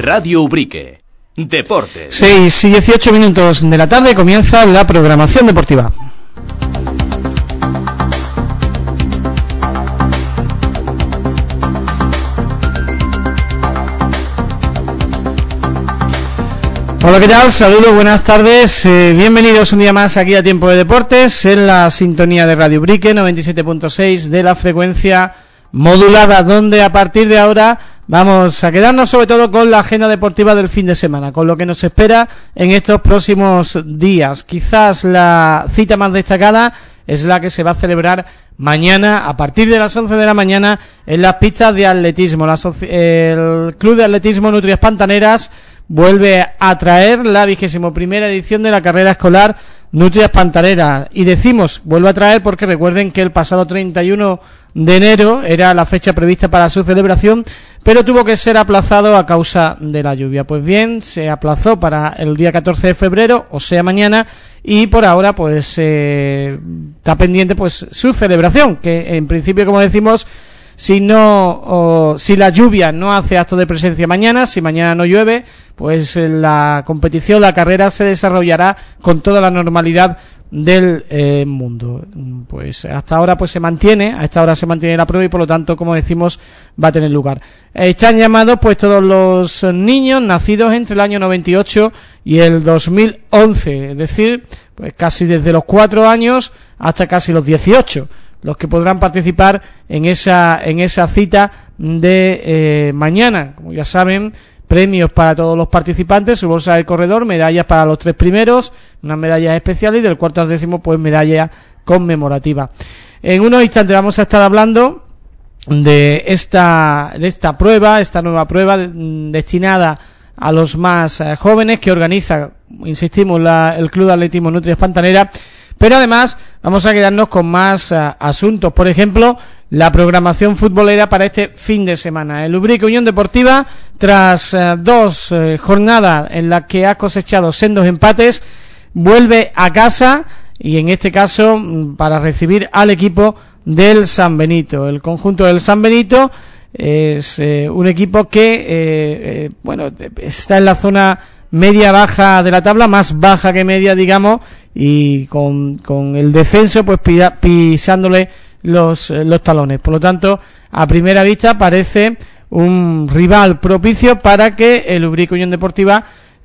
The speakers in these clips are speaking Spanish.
Radio Ubrique. Deportes. 6 y 18 minutos de la tarde comienza la programación deportiva. Hola, ¿qué tal? Saludos, buenas tardes, bienvenidos un día más aquí a Tiempo de Deportes en la sintonía de Radio Ubrique 97.6 de la frecuencia modulada, donde a partir de ahora vamos a quedarnos sobre todo con la agenda deportiva del fin de semana, con lo que nos espera en estos próximos días. Quizás la cita más destacada es la que se va a celebrar mañana a partir de las 11 de la mañana en las pistas de atletismo. El Club de Atletismo Nutrias Pantaneras vuelve a traer la 21ª edición de la carrera escolar Nutrias Pantaneras, y decimos vuelve a traer porque recuerden que el pasado 31 de enero era la fecha prevista para su celebración, pero tuvo que ser aplazado a causa de la lluvia. Pues bien, se aplazó para el día 14 de febrero, o sea mañana, y por ahora pues está pendiente pues su celebración, que en principio, como decimos, si la lluvia no hace acto de presencia mañana, si mañana no llueve, pues la competición, la carrera se desarrollará con toda la normalidad del mundo. Pues hasta ahora pues a esta hora se mantiene la prueba y por lo tanto, como decimos, va a tener lugar. Están llamados pues todos los niños nacidos entre el año 98 y el 2011, es decir, pues casi desde los 4 años hasta casi los 18. Los que podrán participar en esa cita de mañana. Como ya saben, premios para todos los participantes, su bolsa del corredor, medallas para los 3 primeros, unas medallas especiales, y del 4 al 10º pues medalla conmemorativa. En unos instantes vamos a estar hablando de esta prueba, esta nueva prueba destinada a los más jóvenes que organiza, insistimos, el Club de Atletismo Nutrias Pantaneras. Pero además vamos a quedarnos con más asuntos. Por ejemplo, la programación futbolera para este fin de semana. El Ubrique Unión Deportiva, tras 2 jornadas en las que ha cosechado sendos empates, vuelve a casa, y en este caso para recibir al equipo del San Benito. El conjunto del San Benito es un equipo que está en la zona media-baja de la tabla, más baja que media, digamos, y con el descenso pues pisándole los talones. Por lo tanto, a primera vista parece un rival propicio para que el Ubrique Unión Deportiva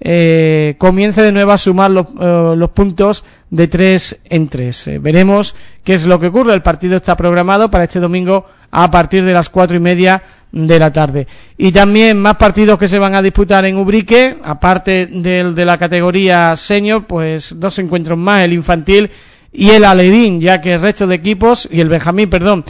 comience de nuevo a sumar los puntos de 3 en 3. Veremos qué es lo que ocurre. El partido está programado para este domingo a partir de las 4:30 de la tarde. Y también más partidos que se van a disputar en Ubrique, aparte del de la categoría senior, pues 2 encuentros más, el infantil y el alevín, ya que el resto de equipos, y el benjamín,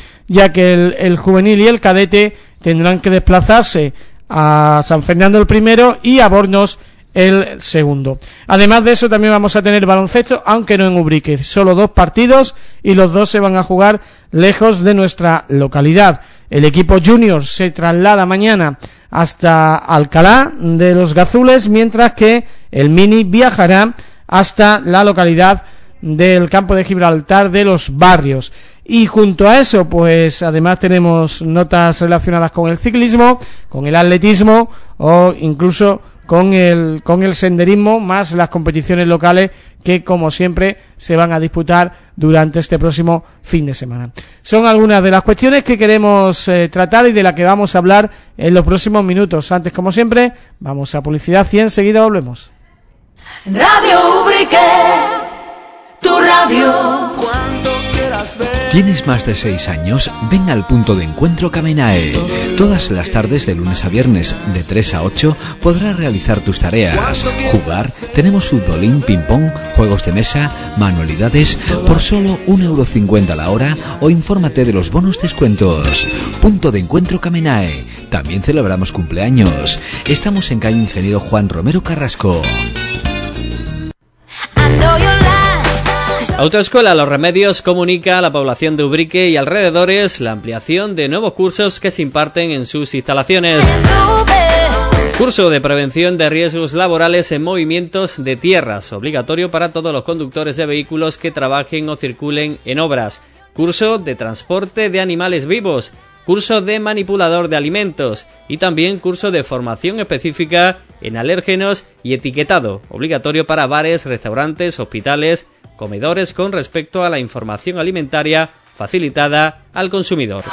ya que el juvenil y el cadete tendrán que desplazarse a San Fernando el primero y a Bornos el segundo. Además de eso, también vamos a tener baloncesto, aunque no en Ubrique, solo 2 partidos y los 2 se van a jugar lejos de nuestra localidad. El equipo junior se traslada mañana hasta Alcalá de los Gazules, mientras que el mini viajará hasta la localidad del campo de Gibraltar de los Barrios. Y junto a eso, pues además tenemos notas relacionadas con el ciclismo, con el atletismo o incluso con el senderismo, más las competiciones locales que, como siempre, se van a disputar durante este próximo fin de semana. Son algunas de las cuestiones que queremos tratar y de las que vamos a hablar en los próximos minutos. Antes, como siempre, vamos a publicidad y enseguida volvemos. Radio Ubrique, tu radio. ¿Tienes más de 6 años? Ven al punto de encuentro Camenae. Todas las tardes de lunes a viernes de 3 a 8 podrás realizar tus tareas, jugar, tenemos futbolín, ping-pong, juegos de mesa, manualidades, por solo 1,50 € la hora, o infórmate de los bonos descuentos. Punto de encuentro Camenae. También celebramos cumpleaños. Estamos en calle Ingeniero Juan Romero Carrasco. Autoescuela Los Remedios comunica a la población de Ubrique y alrededores la ampliación de nuevos cursos que se imparten en sus instalaciones. Curso de prevención de riesgos laborales en movimientos de tierras, obligatorio para todos los conductores de vehículos que trabajen o circulen en obras. Curso de transporte de animales vivos curso de manipulador de alimentos y también curso de formación específica en alérgenos y etiquetado, obligatorio para bares, restaurantes, hospitales, comedores con respecto a la información alimentaria facilitada al consumidor.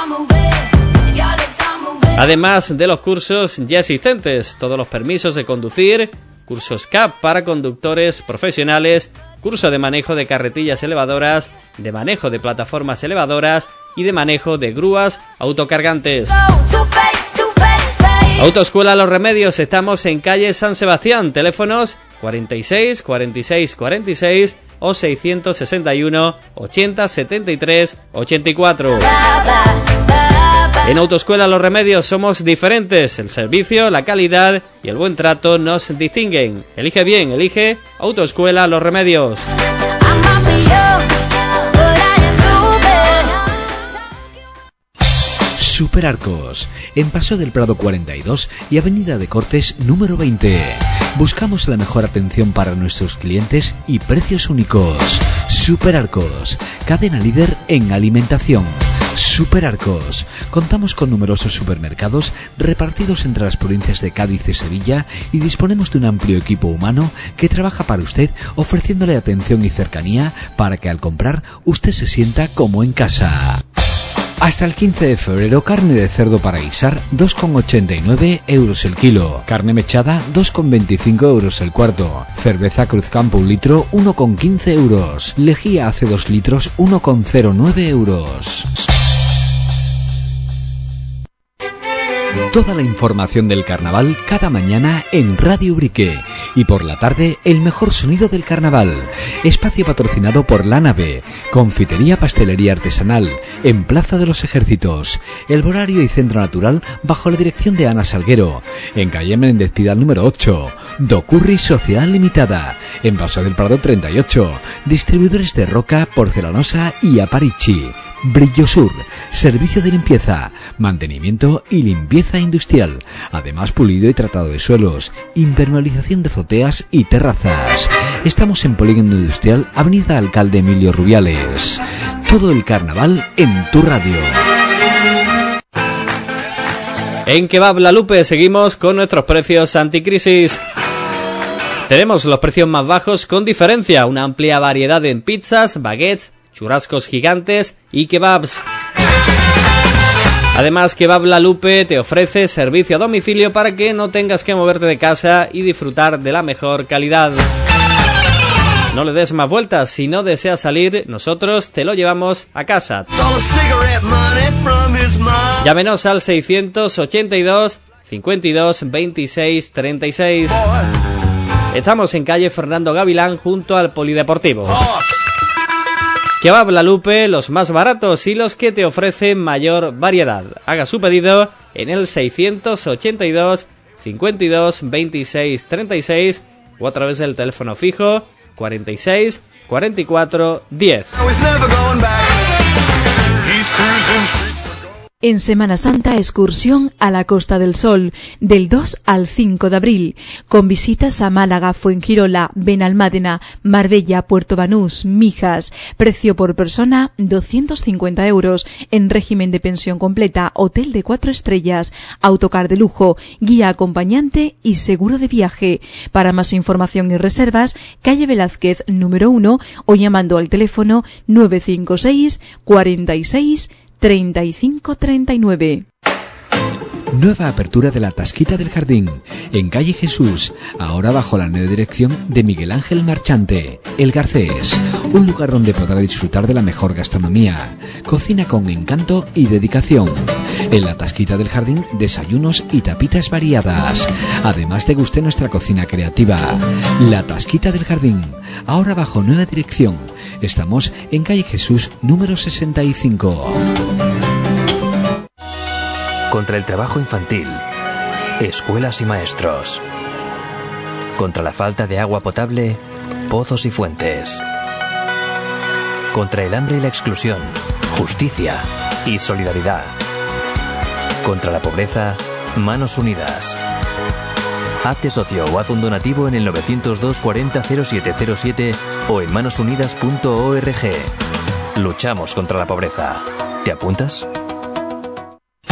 Además de los cursos ya existentes, todos los permisos de conducir, cursos CAP para conductores profesionales, curso de manejo de carretillas elevadoras, de manejo de plataformas elevadoras y de manejo de grúas autocargantes. Autoescuela Los Remedios, estamos en calle San Sebastián, teléfonos 46 46 46 o 661 80 73 84. En Autoescuela Los Remedios somos diferentes, el servicio, la calidad y el buen trato nos distinguen. Elige bien, elige Autoescuela Los Remedios. Superarcos, en Paseo del Prado 42 y Avenida de Cortes número 20. Buscamos la mejor atención para nuestros clientes y precios únicos. Superarcos, cadena líder en alimentación. Superarcos, contamos con numerosos supermercados repartidos entre las provincias de Cádiz y Sevilla y disponemos de un amplio equipo humano que trabaja para usted ofreciéndole atención y cercanía para que al comprar usted se sienta como en casa. Hasta el 15 de febrero, carne de cerdo para guisar, 2,89 euros el kilo. Carne mechada, 2,25 euros el cuarto. Cerveza Cruzcampo 1 litro, 1,15 euros. Lejía hace 2 litros, 1,09 euros. Toda la información del carnaval cada mañana en Radio Ubrique y por la tarde el mejor sonido del carnaval. Espacio patrocinado por La Nave, confitería pastelería artesanal en Plaza de los Ejércitos, El Borario y Centro Natural bajo la dirección de Ana Salguero, en calle Menéndez Pidal número 8, Docurri Sociedad Limitada, en Paseo del Prado 38, distribuidores de roca, porcelanosa y Aparici. Brillosur, servicio de limpieza, mantenimiento y limpieza industrial, además pulido y tratado de suelos, impermeabilización de azoteas y terrazas. Estamos en Polígono Industrial, Avenida Alcalde Emilio Rubiales. Todo el carnaval en tu radio. En Kebab La Lupe seguimos con nuestros precios anticrisis. Tenemos los precios más bajos con diferencia, una amplia variedad en pizzas, baguettes, churrascos gigantes y kebabs. Además, Kebab La Lupe te ofrece servicio a domicilio para que no tengas que moverte de casa y disfrutar de la mejor calidad. No le des más vueltas, si no deseas salir, nosotros te lo llevamos a casa. Llámenos al 682 52 26 36. Estamos en calle Fernando Gavilán junto al Polideportivo. Kebab La Lupe, los más baratos y los que te ofrecen mayor variedad. Haga su pedido en el 682 52 26 36 o a través del teléfono fijo 46 44 10. En Semana Santa, excursión a la Costa del Sol, del 2 al 5 de abril, con visitas a Málaga, Fuengirola, Benalmádena, Marbella, Puerto Banús, Mijas. Precio por persona, 250 euros, en régimen de pensión completa, hotel de 4 estrellas, autocar de lujo, guía acompañante y seguro de viaje. Para más información y reservas, calle Velázquez, número 1, o llamando al teléfono 956 46 35 39. Nueva apertura de la Tasquita del Jardín, en calle Jesús, ahora bajo la nueva dirección de Miguel Ángel Marchante. El Garcés, un lugar donde podrá disfrutar de la mejor gastronomía, cocina con encanto y dedicación. En la Tasquita del Jardín, desayunos y tapitas variadas. Además, deguste nuestra cocina creativa. La Tasquita del Jardín, ahora bajo nueva dirección. Estamos en calle Jesús número 65. Contra el trabajo infantil, escuelas y maestros. Contra la falta de agua potable, pozos y fuentes. Contra el hambre y la exclusión, justicia y solidaridad. Contra la pobreza, manos unidas. Hazte socio o haz un donativo en el 902 40 0707 o en manosunidas.org. Luchamos contra la pobreza. ¿Te apuntas?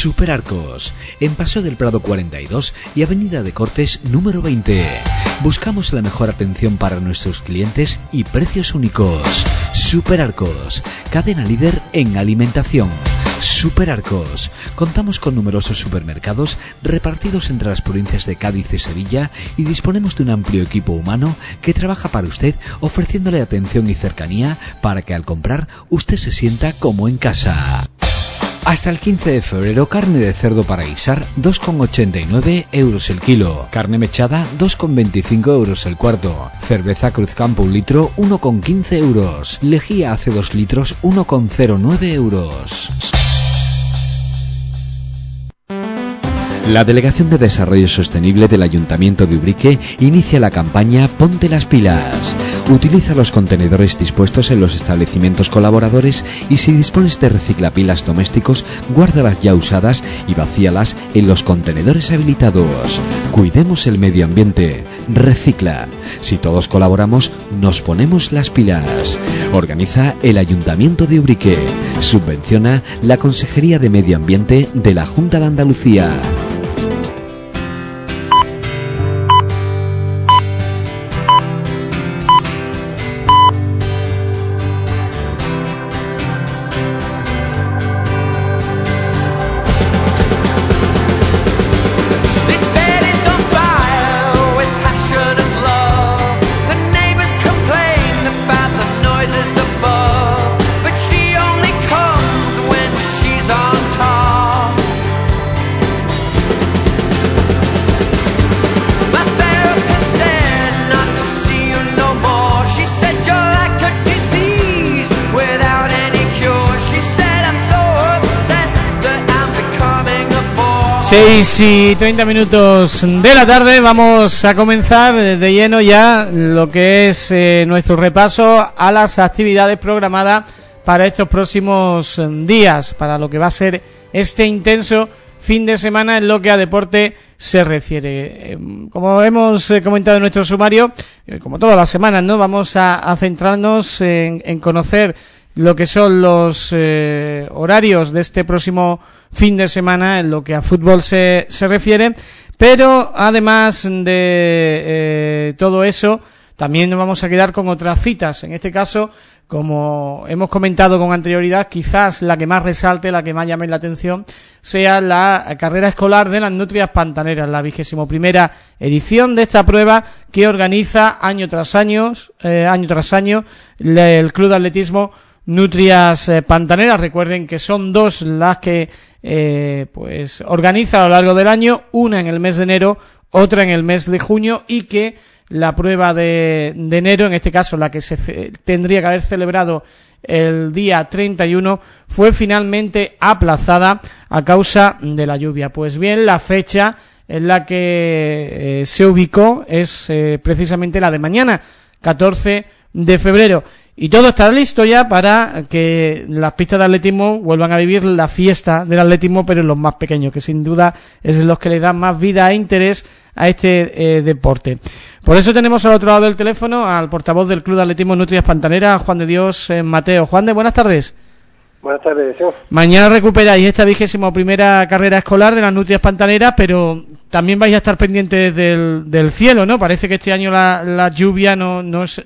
Superarcos, en Paseo del Prado 42 y Avenida de Cortes número 20. Buscamos la mejor atención para nuestros clientes y precios únicos. Superarcos, cadena líder en alimentación. Superarcos. Contamos con numerosos supermercados repartidos entre las provincias de Cádiz y Sevilla y disponemos de un amplio equipo humano que trabaja para usted, ofreciéndole atención y cercanía para que al comprar usted se sienta como en casa. Hasta el 15 de febrero, carne de cerdo para guisar, 2,89 euros el kilo. Carne mechada, 2,25 euros el cuarto. Cerveza Cruzcampo 1 litro, 1,15 euros. Lejía hace 2 litros, 1,09 euros. La Delegación de Desarrollo Sostenible del Ayuntamiento de Ubrique inicia la campaña Ponte las pilas. Utiliza los contenedores dispuestos en los establecimientos colaboradores y si dispones de reciclapilas domésticos, guárdalas ya usadas y vacíalas en los contenedores habilitados. Cuidemos el medio ambiente. Recicla. Si todos colaboramos, nos ponemos las pilas. Organiza el Ayuntamiento de Ubrique. Subvenciona la Consejería de Medio Ambiente de la Junta de Andalucía. Y 30 minutos de la tarde, vamos a comenzar de lleno ya lo que es nuestro repaso a las actividades programadas para estos próximos días, para lo que va a ser este intenso fin de semana en lo que a deporte se refiere. Como hemos comentado en nuestro sumario, como todas las semanas, ¿no? Vamos a centrarnos en conocer lo que son los horarios de este próximo fin de semana en lo que a fútbol se refiere, pero además de todo eso, también nos vamos a quedar con otras citas. En este caso, como hemos comentado con anterioridad, quizás la que más resalte, la que más llame la atención, sea la carrera escolar de las Nutrias Pantaneras, la 21ª edición de esta prueba que organiza año tras año el Club de Atletismo Nutrias Pantaneras. Recuerden que son dos las que pues organiza a lo largo del año, una en el mes de enero, otra en el mes de junio, y que la prueba de enero, en este caso la que se tendría que haber celebrado el día 31, fue finalmente aplazada a causa de la lluvia. Pues bien, la fecha en la que se ubicó es precisamente la de mañana, 14 de febrero. Y todo está listo ya para que las pistas de atletismo vuelvan a vivir la fiesta del atletismo, pero en los más pequeños, que sin duda es los que le dan más vida e interés a este deporte. Por eso tenemos al otro lado del teléfono al portavoz del Club de Atletismo Nutrias Pantaneras, Juan de Dios Mateo. Juan de, buenas tardes. Buenas tardes, sí. Mañana recuperáis esta 21ª carrera escolar de las Nutrias Pantaneras, pero también vais a estar pendientes del cielo, ¿no? Parece que este año la lluvia no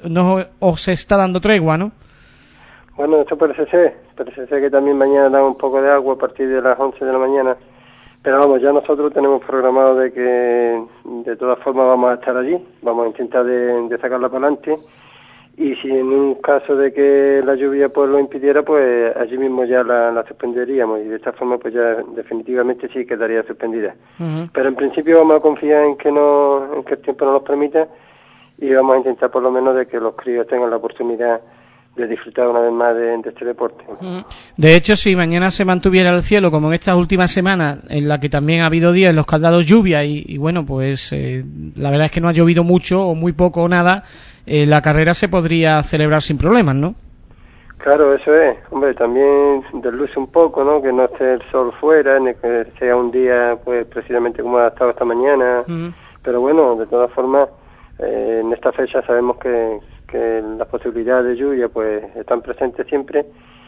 os está dando tregua, ¿no? Bueno, esto parece ser que también mañana da un poco de agua a partir de las 11 de la mañana, pero vamos, ya nosotros tenemos programado de que de todas formas vamos a estar allí, vamos a intentar de sacarla para adelante. Y si en un caso de que la lluvia pues lo impidiera, pues allí mismo ya la suspenderíamos, y de esta forma pues ya definitivamente sí quedaría suspendida. Uh-huh. Pero en principio vamos a confiar en que el tiempo nos lo permita, y vamos a intentar por lo menos de que los críos tengan la oportunidad de disfrutar una vez más de este deporte. Uh-huh. De hecho, si mañana se mantuviera el cielo como en estas últimas semanas, en la que también ha habido días en los que ha dado lluvia y bueno, pues la verdad es que no ha llovido mucho o muy poco o nada, la carrera se podría celebrar sin problemas, ¿no? Claro, eso es. Hombre, también desluce un poco, ¿no? Que no esté el sol fuera, ni que sea un día, pues, precisamente como ha estado esta mañana. Uh-huh. Pero bueno, de todas formas, en esta fecha sabemos que las posibilidades de lluvia, pues, están presentes siempre.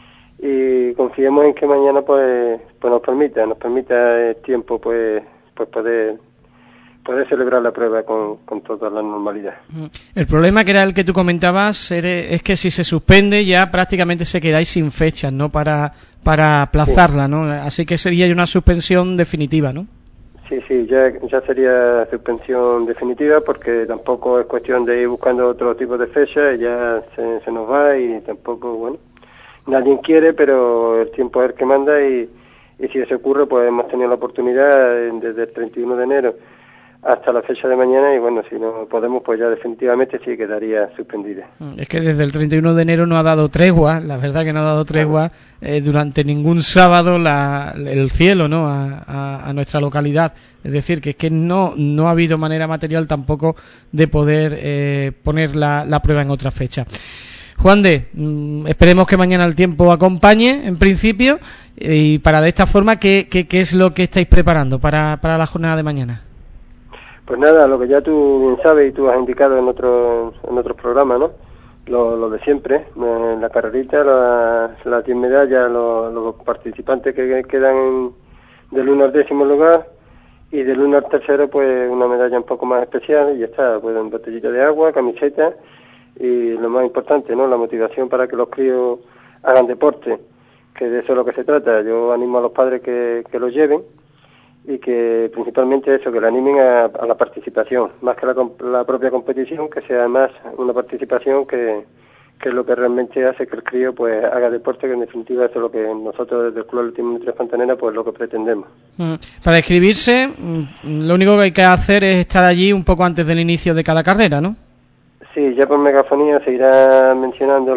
y confiemos en que mañana pues nos permita el tiempo pues poder celebrar la prueba con toda la normalidad. El problema, que era el que tú comentabas, es que si se suspende ya prácticamente se quedáis sin fechas, ¿no? Para aplazarla, ¿no? Así que sería una suspensión definitiva, ¿no? Sí, ya sería suspensión definitiva, porque tampoco es cuestión de ir buscando otro tipo de fecha, ya se nos va, y tampoco, bueno, nadie quiere, pero el tiempo es el que manda, y si eso ocurre, pues hemos tenido la oportunidad desde el 31 de enero hasta la fecha de mañana, y bueno, si no podemos, pues ya definitivamente sí quedaría suspendida. Es que desde el 31 de enero no ha dado tregua, la verdad que no ha dado tregua durante ningún sábado el cielo, ¿no? A nuestra localidad. Es decir, que es que no ha habido manera material tampoco de poder poner la prueba en otra fecha. Juan de, esperemos que mañana el tiempo acompañe, en principio, y para de esta forma, ¿qué es lo que estáis preparando para la jornada de mañana? Pues nada, lo que ya tú bien sabes y tú has indicado en otros programas, ¿no? Lo de siempre, la carrerita, las 10 medallas, los participantes que quedan del 1 al 10º lugar, y del 1 al 3º, pues una medalla un poco más especial, y ya está, pues un botellito de agua, camiseta, y lo más importante, ¿no? La motivación para que los críos hagan deporte, que de eso es lo que se trata. Yo animo a los padres que los lleven, y que principalmente eso, que le animen a la participación, más que la propia competición, que sea más una participación que es lo que realmente hace que el crío pues haga deporte, que en definitiva eso es lo que nosotros desde el Club Atletismo Tres Pantaneras pues lo que pretendemos. Para inscribirse, lo único que hay que hacer es estar allí un poco antes del inicio de cada carrera, ¿no? Sí, ya por megafonía se irán anunciando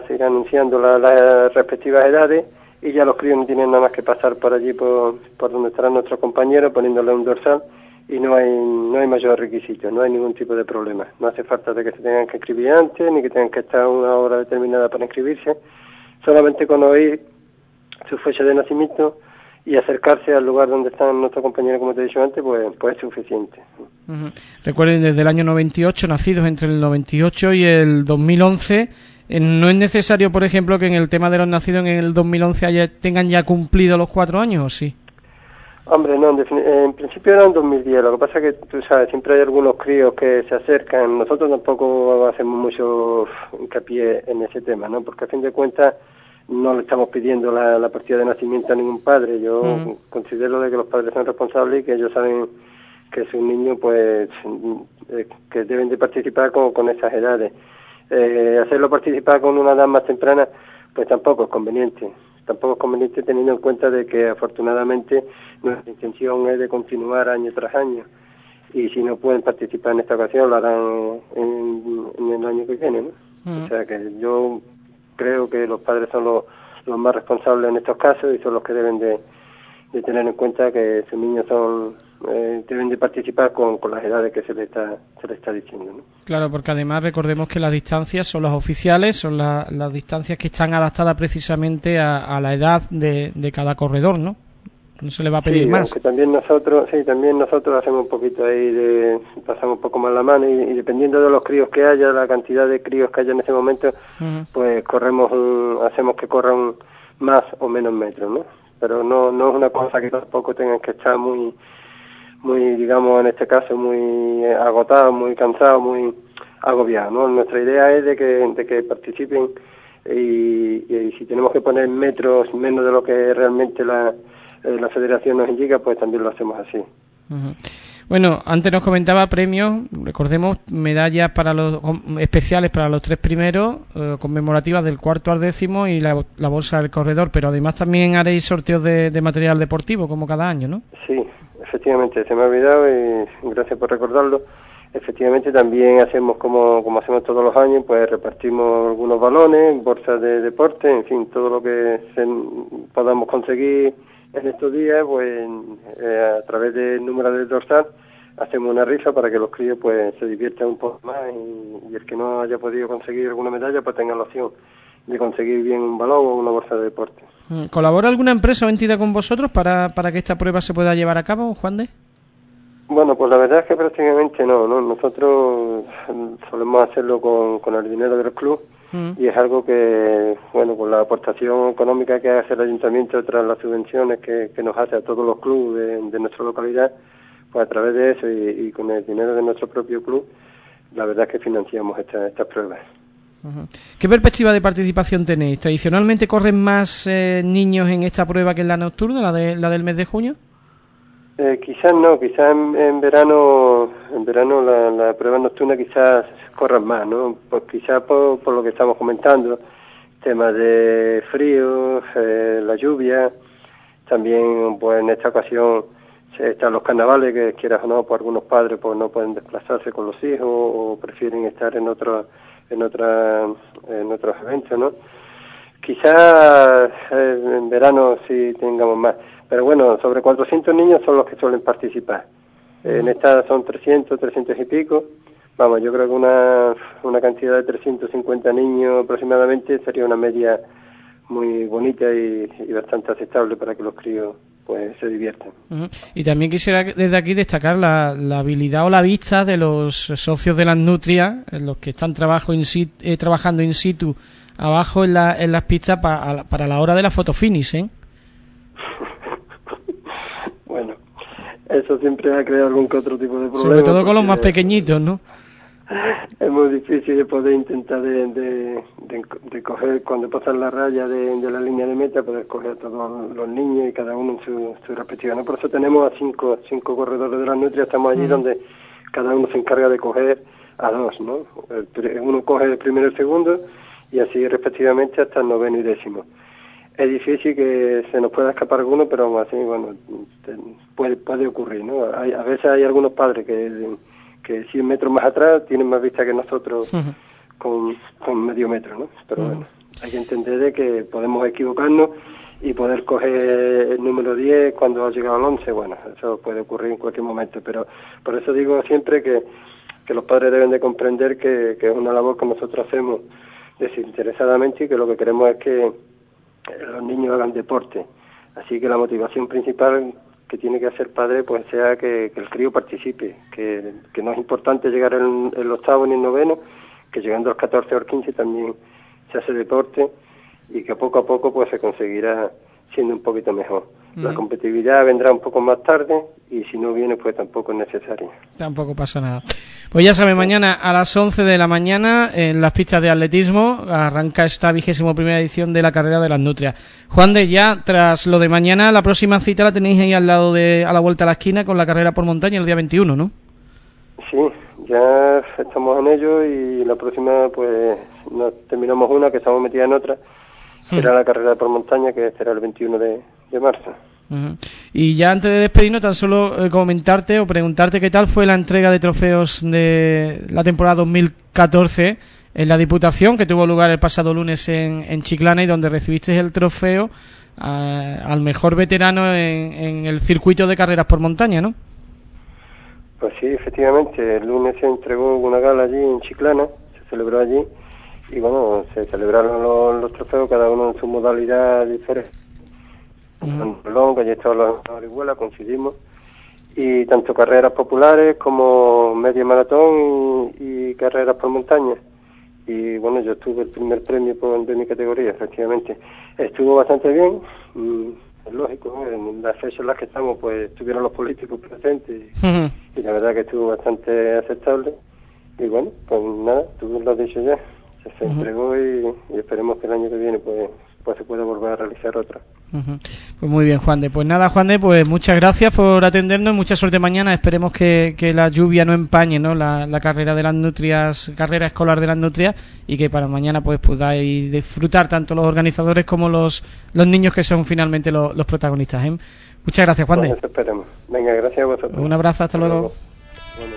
las respectivas edades, y ya los críos no tienen nada más que pasar por allí, por donde estarán nuestros compañeros, poniéndole un dorsal, y no hay mayor requisito, no hay ningún tipo de problema. No hace falta de que se tengan que inscribir antes, ni que tengan que estar una hora determinada para inscribirse. Solamente con oír su fecha de nacimiento y acercarse al lugar donde están nuestros compañeros, como te he dicho antes, pues es suficiente. Recuerden, desde el año 98, nacidos entre el 98 y el 2011, no es necesario, por ejemplo, que en el tema de los nacidos en el 2011 tengan ya cumplido los 4 años, ¿o sí? Hombre, no, en principio era en 2010, lo que pasa es que, tú sabes, siempre hay algunos críos que se acercan. Nosotros tampoco hacemos mucho hincapié en ese tema, ¿no? Porque a fin de cuentas no le estamos pidiendo la partida de nacimiento a ningún padre. Yo considero de que los padres son responsables y que ellos saben que sus niños, pues, que deben de participar con esas edades. Hacerlo participar con una edad más temprana, pues tampoco es conveniente. Tampoco es conveniente, teniendo en cuenta de que afortunadamente nuestra intención es de continuar año tras año, y si no pueden participar en esta ocasión lo harán en el año que viene, ¿no? O sea que yo creo que los padres son los más responsables en estos casos, y son los que deben de tener en cuenta que sus niños deben de participar con las edades que se les está diciendo, ¿no? Claro, porque además recordemos que las distancias son las oficiales, son las distancias que están adaptadas precisamente a la edad de cada corredor, ¿no? No se le va a pedir más. Aunque también nosotros hacemos un poquito ahí pasamos un poco más la mano, y dependiendo de los críos que haya, la cantidad de críos que haya en ese momento, pues hacemos que corran más o menos metros, ¿no? Pero no es una cosa que tampoco tengan que estar muy, digamos, en este caso, muy agotados, muy cansados, muy agobiados, ¿no? Nuestra idea es de que participen, y si tenemos que poner metros menos de lo que realmente la federación nos indica, pues también lo hacemos así. Bueno, antes nos comentaba premios, recordemos, medallas especiales para los 3 primeros, conmemorativas del 4º al 10º, y la bolsa del corredor, pero además también haréis sorteos de material deportivo, como cada año, ¿no? Sí, efectivamente, se me ha olvidado, y gracias por recordarlo. Efectivamente, también hacemos como hacemos todos los años, pues repartimos algunos balones, bolsas de deporte, en fin, todo lo que podamos conseguir en estos días, pues a través del número del dorsal hacemos una rifa para que los críos pues se diviertan un poco más, y el que no haya podido conseguir alguna medalla pues tenga la opción de conseguir bien un balón o una bolsa de deporte. ¿Colabora alguna empresa o entidad con vosotros para que esta prueba se pueda llevar a cabo, Juan de? Bueno, pues la verdad es que prácticamente no. Nosotros solemos hacerlo con el dinero del club, y es algo que, bueno, con la aportación económica que hace el ayuntamiento tras las subvenciones que nos hace a todos los clubes de nuestra localidad, pues a través de eso y con el dinero de nuestro propio club, la verdad es que financiamos estas pruebas. ¿Qué perspectiva de participación tenéis? ¿Tradicionalmente corren más niños en esta prueba que en la nocturna, la del mes de junio? Quizás no, quizás en verano la prueba nocturna quizás corran más, ¿no? Pues quizás por lo que estamos comentando, temas de frío, la lluvia, también pues en esta ocasión están los carnavales que quieras o no, pues algunos padres pues no pueden desplazarse con los hijos o prefieren estar en otros eventos, ¿no? Quizás en verano sí tengamos más. Pero bueno, sobre 400 niños son los que suelen participar. En esta son 300 y pico. Vamos, yo creo que una cantidad de 350 niños aproximadamente sería una media muy bonita y bastante aceptable para que los críos pues se diviertan. Y también quisiera desde aquí destacar la habilidad o la vista de los socios de las nutrias, los que están trabajando in situ abajo en las pistas para la hora de la fotofinish, ¿eh? Bueno, eso siempre ha creado algún que otro tipo de problema. Sobre todo con los más pequeñitos, ¿no? Es muy difícil de poder intentar de coger, cuando pasan la raya de la línea de meta, poder coger a todos los niños y cada uno en su respectiva, ¿no? Por eso tenemos a cinco corredores de las nutrias, estamos allí donde cada uno se encarga de coger a dos, ¿no? Uno coge el primero y el segundo y así respectivamente hasta el 9º y 10º. Es difícil que se nos pueda escapar alguno, pero aún así, bueno, puede ocurrir, ¿no? A veces hay algunos padres que 100 metros más atrás tienen más vista que nosotros con medio metro, ¿no? Pero bueno, hay que entender de que podemos equivocarnos y poder coger el número 10 cuando ha llegado al 11, bueno, eso puede ocurrir en cualquier momento, pero por eso digo siempre que los padres deben de comprender que es una labor que nosotros hacemos desinteresadamente y que lo que queremos es que los niños hagan deporte, así que la motivación principal que tiene que hacer padre pues sea que el crío participe, que no es importante llegar en el 8º ni el 9º, que llegando al 14 o al 15 también se hace deporte y que poco a poco pues se conseguirá siendo un poquito mejor. La competitividad vendrá un poco más tarde y si no viene pues tampoco es necesaria. Tampoco pasa nada. Pues ya saben, mañana a las 11 de la mañana en las pistas de atletismo arranca esta 21ª edición de la carrera de las nutrias. Juan de, ya tras lo de mañana, la próxima cita la tenéis ahí al lado a la vuelta a la esquina con la carrera por montaña el día 21, ¿no? Sí, ya estamos en ello y la próxima pues terminamos una que estamos metidas en otra. Será la carrera por montaña, que será el 21 de marzo. Y ya antes de despedirnos, tan solo comentarte o preguntarte qué tal fue la entrega de trofeos de la temporada 2014 en la Diputación, que tuvo lugar el pasado lunes en Chiclana y donde recibiste el trofeo al mejor veterano en el circuito de carreras por montaña, ¿no? Pues sí, efectivamente, el lunes se entregó una gala allí en Chiclana, se celebró allí. Y bueno, se celebraron los trofeos, cada uno en su modalidad diferente. Que allí estaban las orihuelas, coincidimos. Y tanto carreras populares como media maratón y carreras por montaña. Y bueno, yo tuve el primer premio de mi categoría, efectivamente. Estuvo bastante bien, es lógico, ¿no? En las fechas en las que estamos, pues estuvieron los políticos presentes. Y la verdad que estuvo bastante aceptable. Y bueno, pues nada, tú lo has dicho ya. Se entregó y esperemos que el año que viene pues se pueda volver a realizar otra. Pues muy bien, Juan de. Pues nada, Juan de, pues muchas gracias por atendernos, mucha suerte mañana. Esperemos que la lluvia no empañe, ¿no? La carrera de las nutrias, carrera escolar de las nutrias, y que para mañana pues podáis disfrutar tanto los organizadores como los niños que son finalmente los protagonistas, ¿eh? Muchas gracias, Juan de. Eso esperemos. Venga, gracias a vosotros. Un abrazo, hasta luego. Bueno,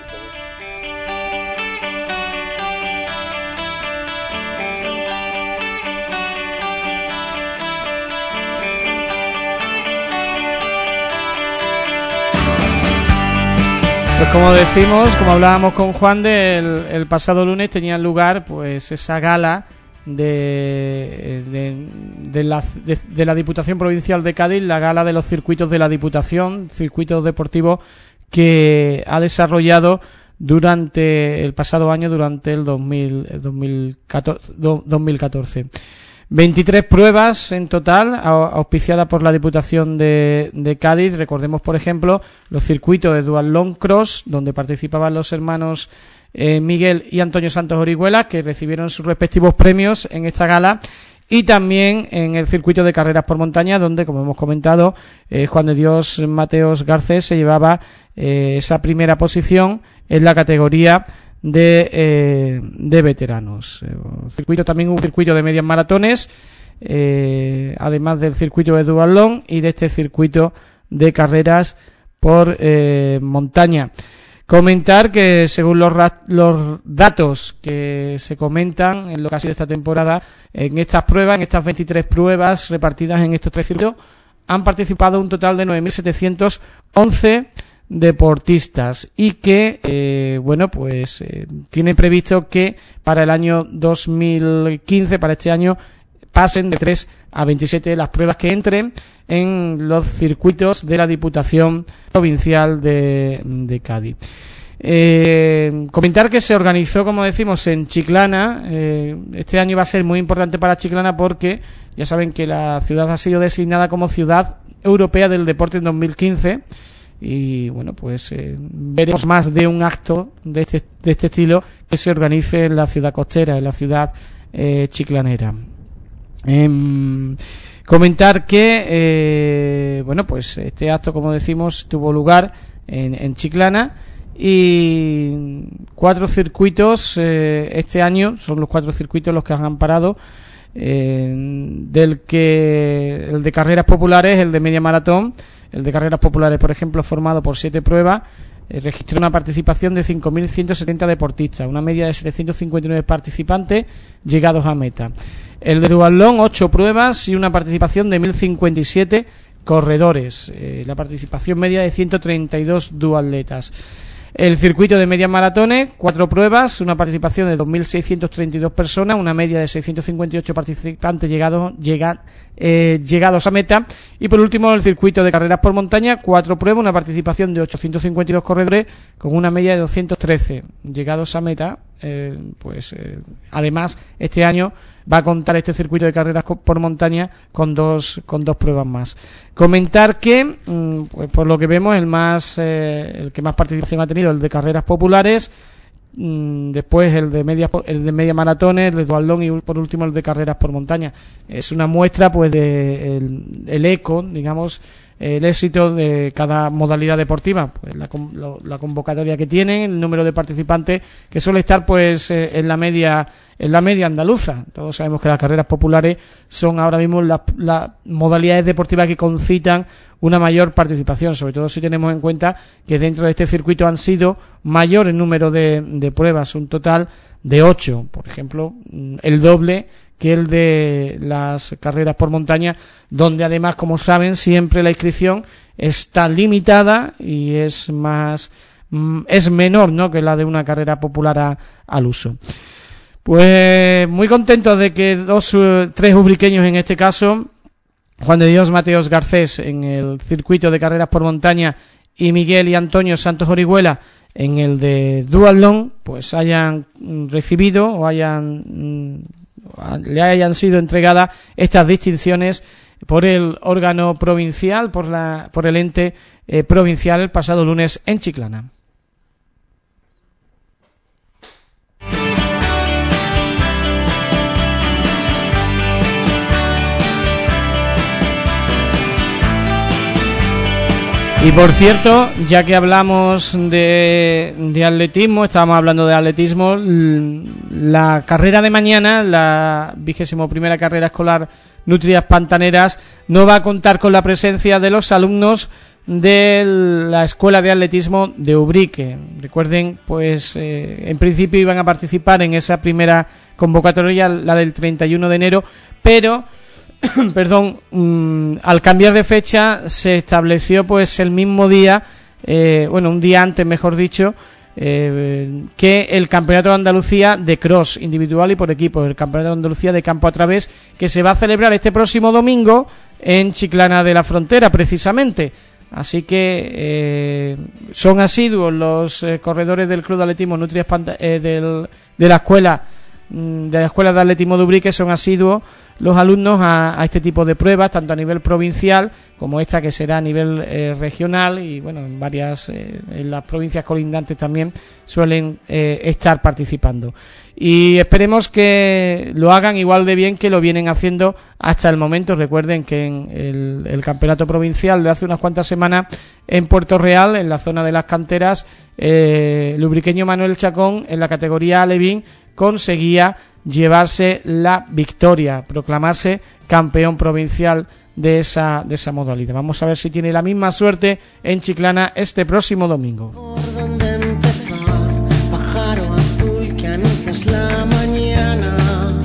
pues como decimos, como hablábamos con Juan de el pasado lunes tenía lugar pues esa gala de la Diputación Provincial de Cádiz, la gala de los circuitos de la Diputación, circuitos deportivos que ha desarrollado durante el pasado año, durante el 2014. 23 pruebas en total, auspiciadas por la Diputación de Cádiz. Recordemos, por ejemplo, los circuitos de Dual Long Cross, donde participaban los hermanos Miguel y Antonio Santos Orihuela, que recibieron sus respectivos premios en esta gala, y también en el circuito de carreras por montaña, donde, como hemos comentado, Juan de Dios Mateos Garcés se llevaba esa primera posición en la categoría de veteranos. También hubo un circuito de medias maratones, además del circuito de Dual Long y de este circuito de carreras por montaña. Comentar que según los datos que se comentan en lo que ha sido esta temporada, en estas pruebas, en estas 23 pruebas repartidas en estos 3 circuitos, han participado un total de 9.711 deportistas, y que tiene previsto que para el año 2015, para este año, pasen de 3 a 27 las pruebas que entren en los circuitos de la Diputación Provincial de Cádiz. Comentar que se organizó, como decimos, en Chiclana. Este año va a ser muy importante para Chiclana porque ya saben que la ciudad ha sido designada como Ciudad Europea del Deporte en 2015, y veremos más de un acto de este estilo que se organice en la ciudad costera, en la ciudad chiclanera. Comentar que este acto, como decimos, tuvo lugar en Chiclana, y 4 circuitos este año son los 4 circuitos los que han amparado, el de carreras populares, el de media maratón. El de carreras populares, por ejemplo, formado por 7 pruebas, registró una participación de 5.170 deportistas, una media de 759 participantes llegados a meta. El de Dual Long, 8 pruebas y una participación de 1.057 corredores, la participación media de 132 duatletas. El circuito de medias maratones, 4 pruebas, una participación de 2.632 personas, una media de 658 participantes llegados a meta. Y por último, el circuito de carreras por montaña, 4 pruebas, una participación de 852 corredores con una media de 213 llegados a meta. Además, este año va a contar este circuito de carreras por montaña con dos pruebas más. Comentar que, por lo que vemos, el que más participación ha tenido, el de carreras populares, después el de media maratones, el de Dual Long, y por último el de carreras por montaña. Es una muestra de el eco, digamos, el éxito de cada modalidad deportiva, la convocatoria que tienen, el número de participantes que suele estar en la media andaluza. Todos sabemos que las carreras populares son ahora mismo las modalidades deportivas que concitan una mayor participación, sobre todo si tenemos en cuenta que dentro de este circuito han sido mayor el número de pruebas, un total de 8, por ejemplo, el doble que el de las carreras por montaña, donde además, como saben, siempre la inscripción está limitada y es menor, ¿no?, que la de una carrera popular al uso. Pues muy contentos de que 3 ubriqueños, en este caso Juan de Dios Mateos Garcés en el circuito de carreras por montaña y Miguel y Antonio Santos Orihuela en el de Dual Long, pues hayan recibido o le hayan sido entregadas estas distinciones por el órgano provincial, por el ente provincial, el pasado lunes en Chiclana. Y por cierto, ya que hablamos de atletismo, estábamos hablando de atletismo, la carrera de mañana, la 21ª carrera escolar Nutrias Pantaneras, no va a contar con la presencia de los alumnos de la Escuela de Atletismo de Ubrique. Recuerden, en principio iban a participar en esa primera convocatoria, la del 31 de enero, pero al cambiar de fecha se estableció el mismo día, un día antes, mejor dicho, que el Campeonato de Andalucía de cross individual y por equipo, el Campeonato de Andalucía de campo a través, que se va a celebrar este próximo domingo en Chiclana de la Frontera, precisamente. Así que son asiduos los corredores del Club de Atletismo Nutria de la escuela de atletismo de Ubrique, son asiduos los alumnos a este tipo de pruebas, tanto a nivel provincial como esta que será a nivel regional, y bueno, en las provincias colindantes también suelen estar participando. Y esperemos que lo hagan igual de bien que lo vienen haciendo hasta el momento. Recuerden que en el campeonato provincial de hace unas cuantas semanas en Puerto Real, en la zona de las canteras, el ubriqueño Manuel Chacón, en la categoría alevín, conseguía llevarse la victoria, proclamarse campeón provincial de esa modalidad. Vamos a ver si tiene la misma suerte en Chiclana este próximo domingo. La mañana,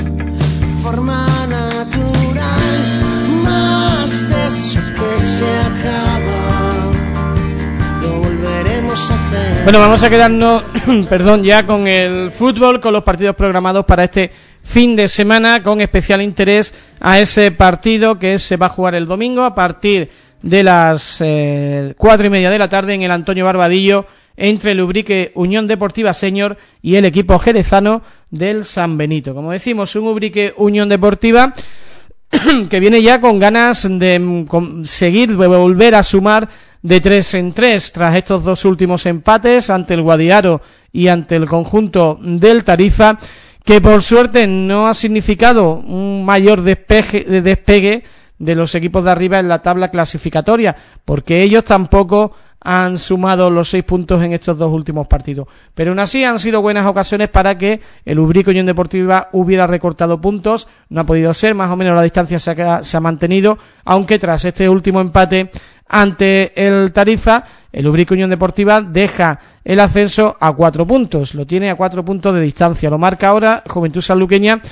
forma natural, más de eso que se acaba, lo volveremos a hacer. Bueno, vamos a quedarnos ya con el fútbol, con los partidos programados para este fin de semana, con especial interés a ese partido que se va a jugar el domingo a partir de las 4:30 de la tarde en el Antonio Barbadillo, entre el Ubrique Unión Deportiva Senior y el equipo jerezano del San Benito. Como decimos, un Ubrique Unión Deportiva que viene ya con ganas de volver a sumar de 3 en 3 tras estos dos últimos empates ante el Guadiaro y ante el conjunto del Tarifa, que por suerte no ha significado un mayor despegue de los equipos de arriba en la tabla clasificatoria, porque ellos tampoco han sumado los 6 puntos en estos dos últimos partidos, pero aún así han sido buenas ocasiones para que el Ubrique Unión Deportiva hubiera recortado puntos. No ha podido ser, más o menos la distancia se ha mantenido, aunque tras este último empate ante el Tarifa, el Ubrique Unión Deportiva deja el ascenso a 4 puntos, lo tiene a 4 puntos de distancia, lo marca ahora Juventud Sanluqueña,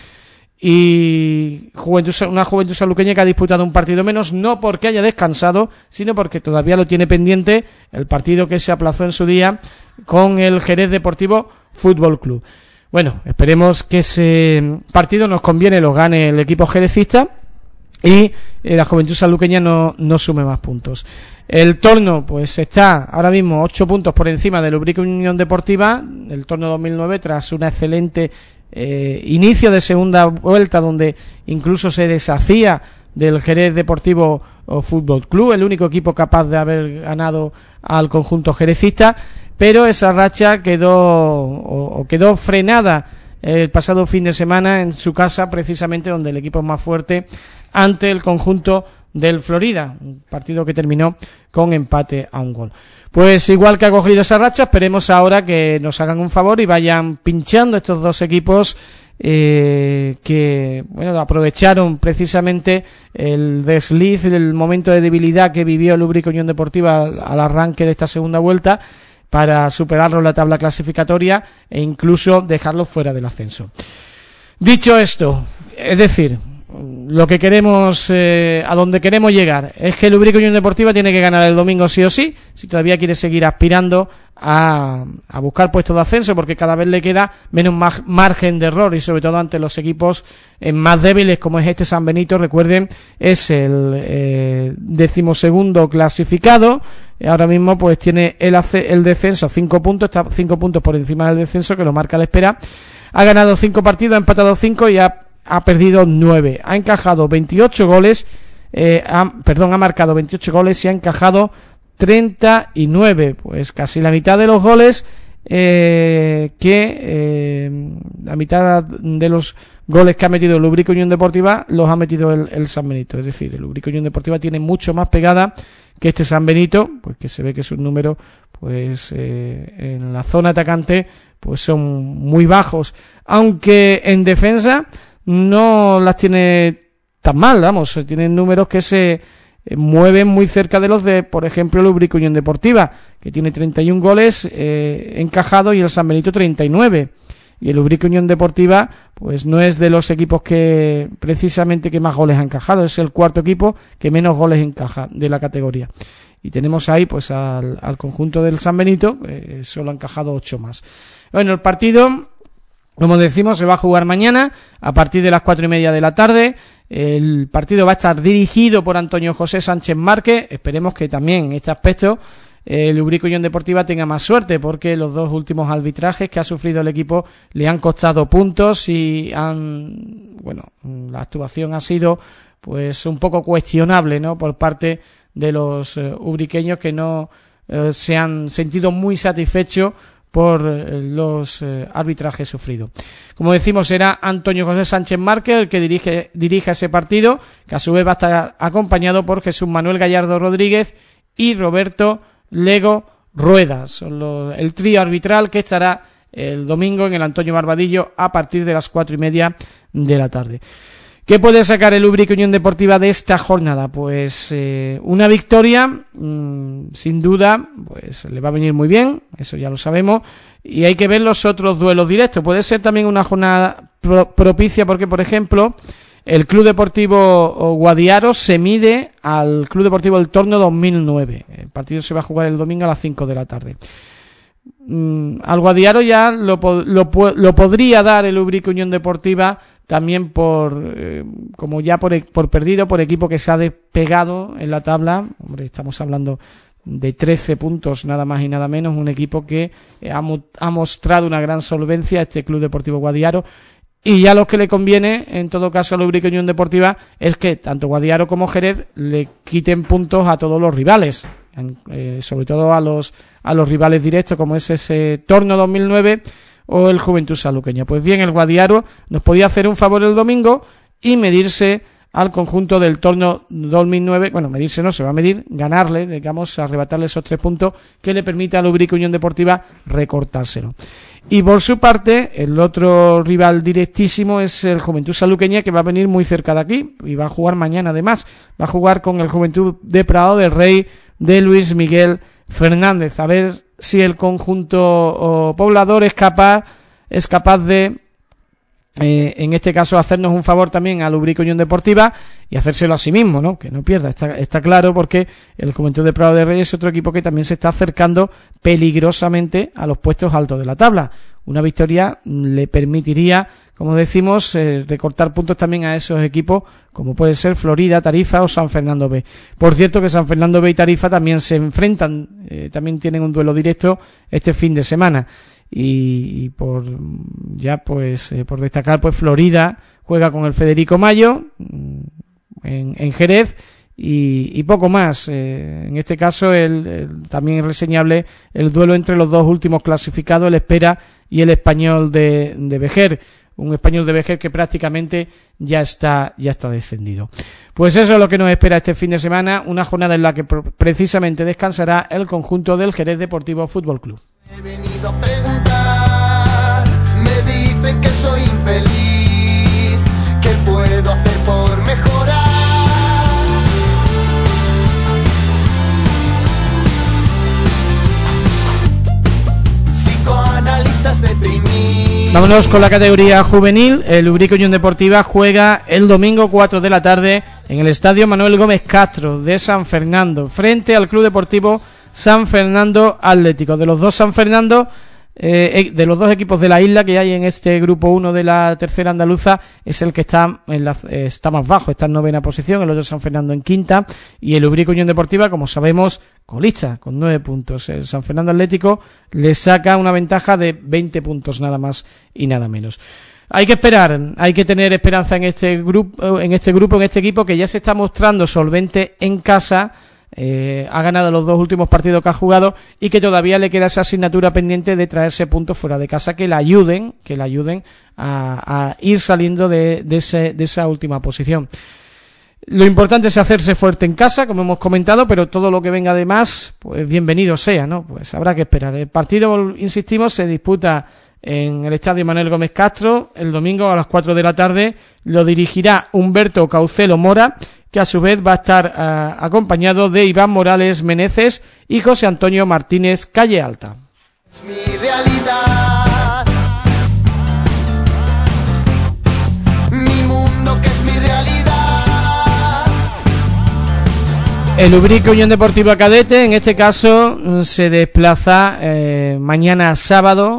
y una Juventud Sanluqueña que ha disputado un partido menos, no porque haya descansado, sino porque todavía lo tiene pendiente el partido que se aplazó en su día con el Jerez Deportivo Fútbol Club. Bueno, esperemos que ese partido nos conviene, lo gane el equipo jerezista y la Juventud Sanluqueña no sume más puntos. El torno pues está ahora mismo 8 puntos por encima del Ubrique Unión Deportiva, el torno 2009, tras una excelente inicio de segunda vuelta donde incluso se deshacía del Jerez Deportivo Fútbol Club, el único equipo capaz de haber ganado al conjunto jerezista, pero esa racha quedó frenada el pasado fin de semana en su casa, precisamente donde el equipo es más fuerte, ante el conjunto del Florida, un partido que terminó con empate a 1 gol. Pues igual que ha cogido esa racha, esperemos ahora que nos hagan un favor y vayan pinchando estos dos equipos que aprovecharon precisamente el desliz, el momento de debilidad que vivió el Ubrique Unión Deportiva al arranque de esta segunda vuelta, para superarlo en la tabla clasificatoria e incluso dejarlo fuera del ascenso. Dicho esto, es decir, lo que queremos, a donde queremos llegar, es que el Ubrique Unión Deportiva tiene que ganar el domingo sí o sí, si todavía quiere seguir aspirando a buscar puestos de ascenso, porque cada vez le queda menos margen de error, y sobre todo ante los equipos más débiles como es este San Benito. Recuerden, es el 12º clasificado, ahora mismo pues tiene el descenso a 5 puntos, está 5 puntos por encima del descenso, que lo marca a la espera. Ha ganado 5 partidos, ha empatado 5 y ha perdido 9. Ha encajado 28 goles, ha marcado 28 goles y ha encajado 39. Pues casi la mitad de los goles la mitad de los goles que ha metido el Ubrique Unión Deportiva los ha metido el San Benito. Es decir, el Ubrique Unión Deportiva tiene mucho más pegada que este San Benito, pues que se ve que sus números pues en la zona atacante pues son muy bajos, aunque en defensa no las tiene tan mal, vamos, tienen números que se mueven muy cerca de los de, por ejemplo, el Ubrique Unión Deportiva, que tiene 31 goles encajados, y el San Benito 39. Y el Ubrique Unión Deportiva pues no es de los equipos que precisamente que más goles ha encajado, es el cuarto equipo que menos goles encaja de la categoría. Y tenemos ahí pues al conjunto del San Benito, solo ha encajado 8 más. Bueno, el partido Como decimos, se va a jugar mañana a partir de las 4:30 de la tarde. El partido va a estar dirigido por Antonio José Sánchez Márquez. Esperemos que también en este aspecto el Ubrique Unión Deportiva tenga más suerte, porque los dos últimos arbitrajes que ha sufrido el equipo le han costado puntos y la actuación ha sido pues un poco cuestionable, ¿no?, por parte de los ubriqueños, que no se han sentido muy satisfechos por los arbitrajes sufridos. Como decimos, será Antonio José Sánchez Márquez el que dirige ese partido, que a su vez va a estar acompañado por Jesús Manuel Gallardo Rodríguez y Roberto Lego Ruedas. Son el trío arbitral que estará el domingo en el Antonio Barbadillo a partir de las 4:30 de la tarde. ¿Qué puede sacar el Ubrique Unión Deportiva de esta jornada? Pues una victoria, sin duda, pues le va a venir muy bien, eso ya lo sabemos, y hay que ver los otros duelos directos. Puede ser también una jornada propicia porque, por ejemplo, el Club Deportivo Guadiaro se mide al Club Deportivo El Torno 2009. El partido se va a jugar el domingo a las 5 de la tarde. Al Guadiaro ya lo podría dar el Ubrique Unión Deportiva también por perdido, por equipo que se ha despegado en la tabla. Hombre, estamos hablando de 13 puntos nada más y nada menos, un equipo que ha mostrado una gran solvencia, este Club Deportivo Guadiaro. Y ya lo que le conviene, en todo caso, a la Ubrique Unión Deportiva es que tanto Guadiaro como Jerez le quiten puntos a todos los rivales, sobre todo a los rivales directos, como es ese Torno 2009 o el Juventud Sanluqueña. Pues bien, el Guadiaro nos podía hacer un favor el domingo y medirse al conjunto del Torno 2009, medirse no, se va a medir, ganarle, digamos, arrebatarle esos 3 puntos que le permite a la Ubrique Unión Deportiva recortárselo. Y por su parte, el otro rival directísimo es el Juventud Sanluqueña, que va a venir muy cerca de aquí y va a jugar mañana. Además, va a jugar con el Juventud de Prado del Rey de Luis Miguel Fernández. A ver si el conjunto poblador es capaz de en este caso hacernos un favor también a la Ubrique Unión Deportiva y hacérselo a sí mismo, ¿no? Que no pierda, está claro, porque el Juventud de Prado de Rey es otro equipo que también se está acercando peligrosamente a los puestos altos de la tabla. Una victoria le permitiría, como decimos, recortar puntos también a esos equipos como puede ser Florida, Tarifa o San Fernando B. Por cierto que San Fernando B y Tarifa también se enfrentan, también tienen un duelo directo este fin de semana. Y por destacar, pues Florida juega con el Federico Mayo en Jerez y poco más. En este caso también es reseñable el duelo entre los dos últimos clasificados, el Espera y el Español de Vejer, un Español de Vejer que prácticamente ya está descendido. Pues eso es lo que nos espera este fin de semana, una jornada en la que precisamente descansará el conjunto del Jerez Deportivo Fútbol Club. He venido a preguntar, me dicen que soy infeliz, ¿qué puedo hacer por mejorar? Psicoanalistas deprimidos. Vámonos con la categoría juvenil. El Ubrique Unión Deportiva juega el domingo 4 de la tarde en el Estadio Manuel Gómez Castro de San Fernando, frente al Club Deportivo San Fernando Atlético. De los dos San Fernando, de los dos equipos de la isla que hay en este grupo 1 de la tercera andaluza, es el que está más bajo, está en 9ª posición, el otro San Fernando en 5ª, y el Ubrique Unión Deportiva, como sabemos, colista con 9 puntos. El San Fernando Atlético le saca una ventaja de 20 puntos nada más y nada menos. Hay que esperar, hay que tener esperanza en este equipo que ya se está mostrando solvente en casa. Ha ganado los dos últimos partidos que ha jugado y que todavía le queda esa asignatura pendiente de traerse puntos fuera de casa que le ayuden a ir saliendo de esa última posición. Lo importante es hacerse fuerte en casa, como hemos comentado, pero todo lo que venga de más, pues bienvenido sea, ¿no? Pues habrá que esperar. El partido, insistimos, se disputa en el Estadio Manuel Gómez Castro el domingo a las 4 de la tarde. Lo dirigirá Humberto Caucelo Mora, que a su vez va a estar acompañado de Iván Morales Meneses y José Antonio Martínez Calle Alta. Es mi realidad, mi mundo que es mi realidad. El Ubrique Unión Deportiva Cadete, en este caso, se desplaza mañana sábado,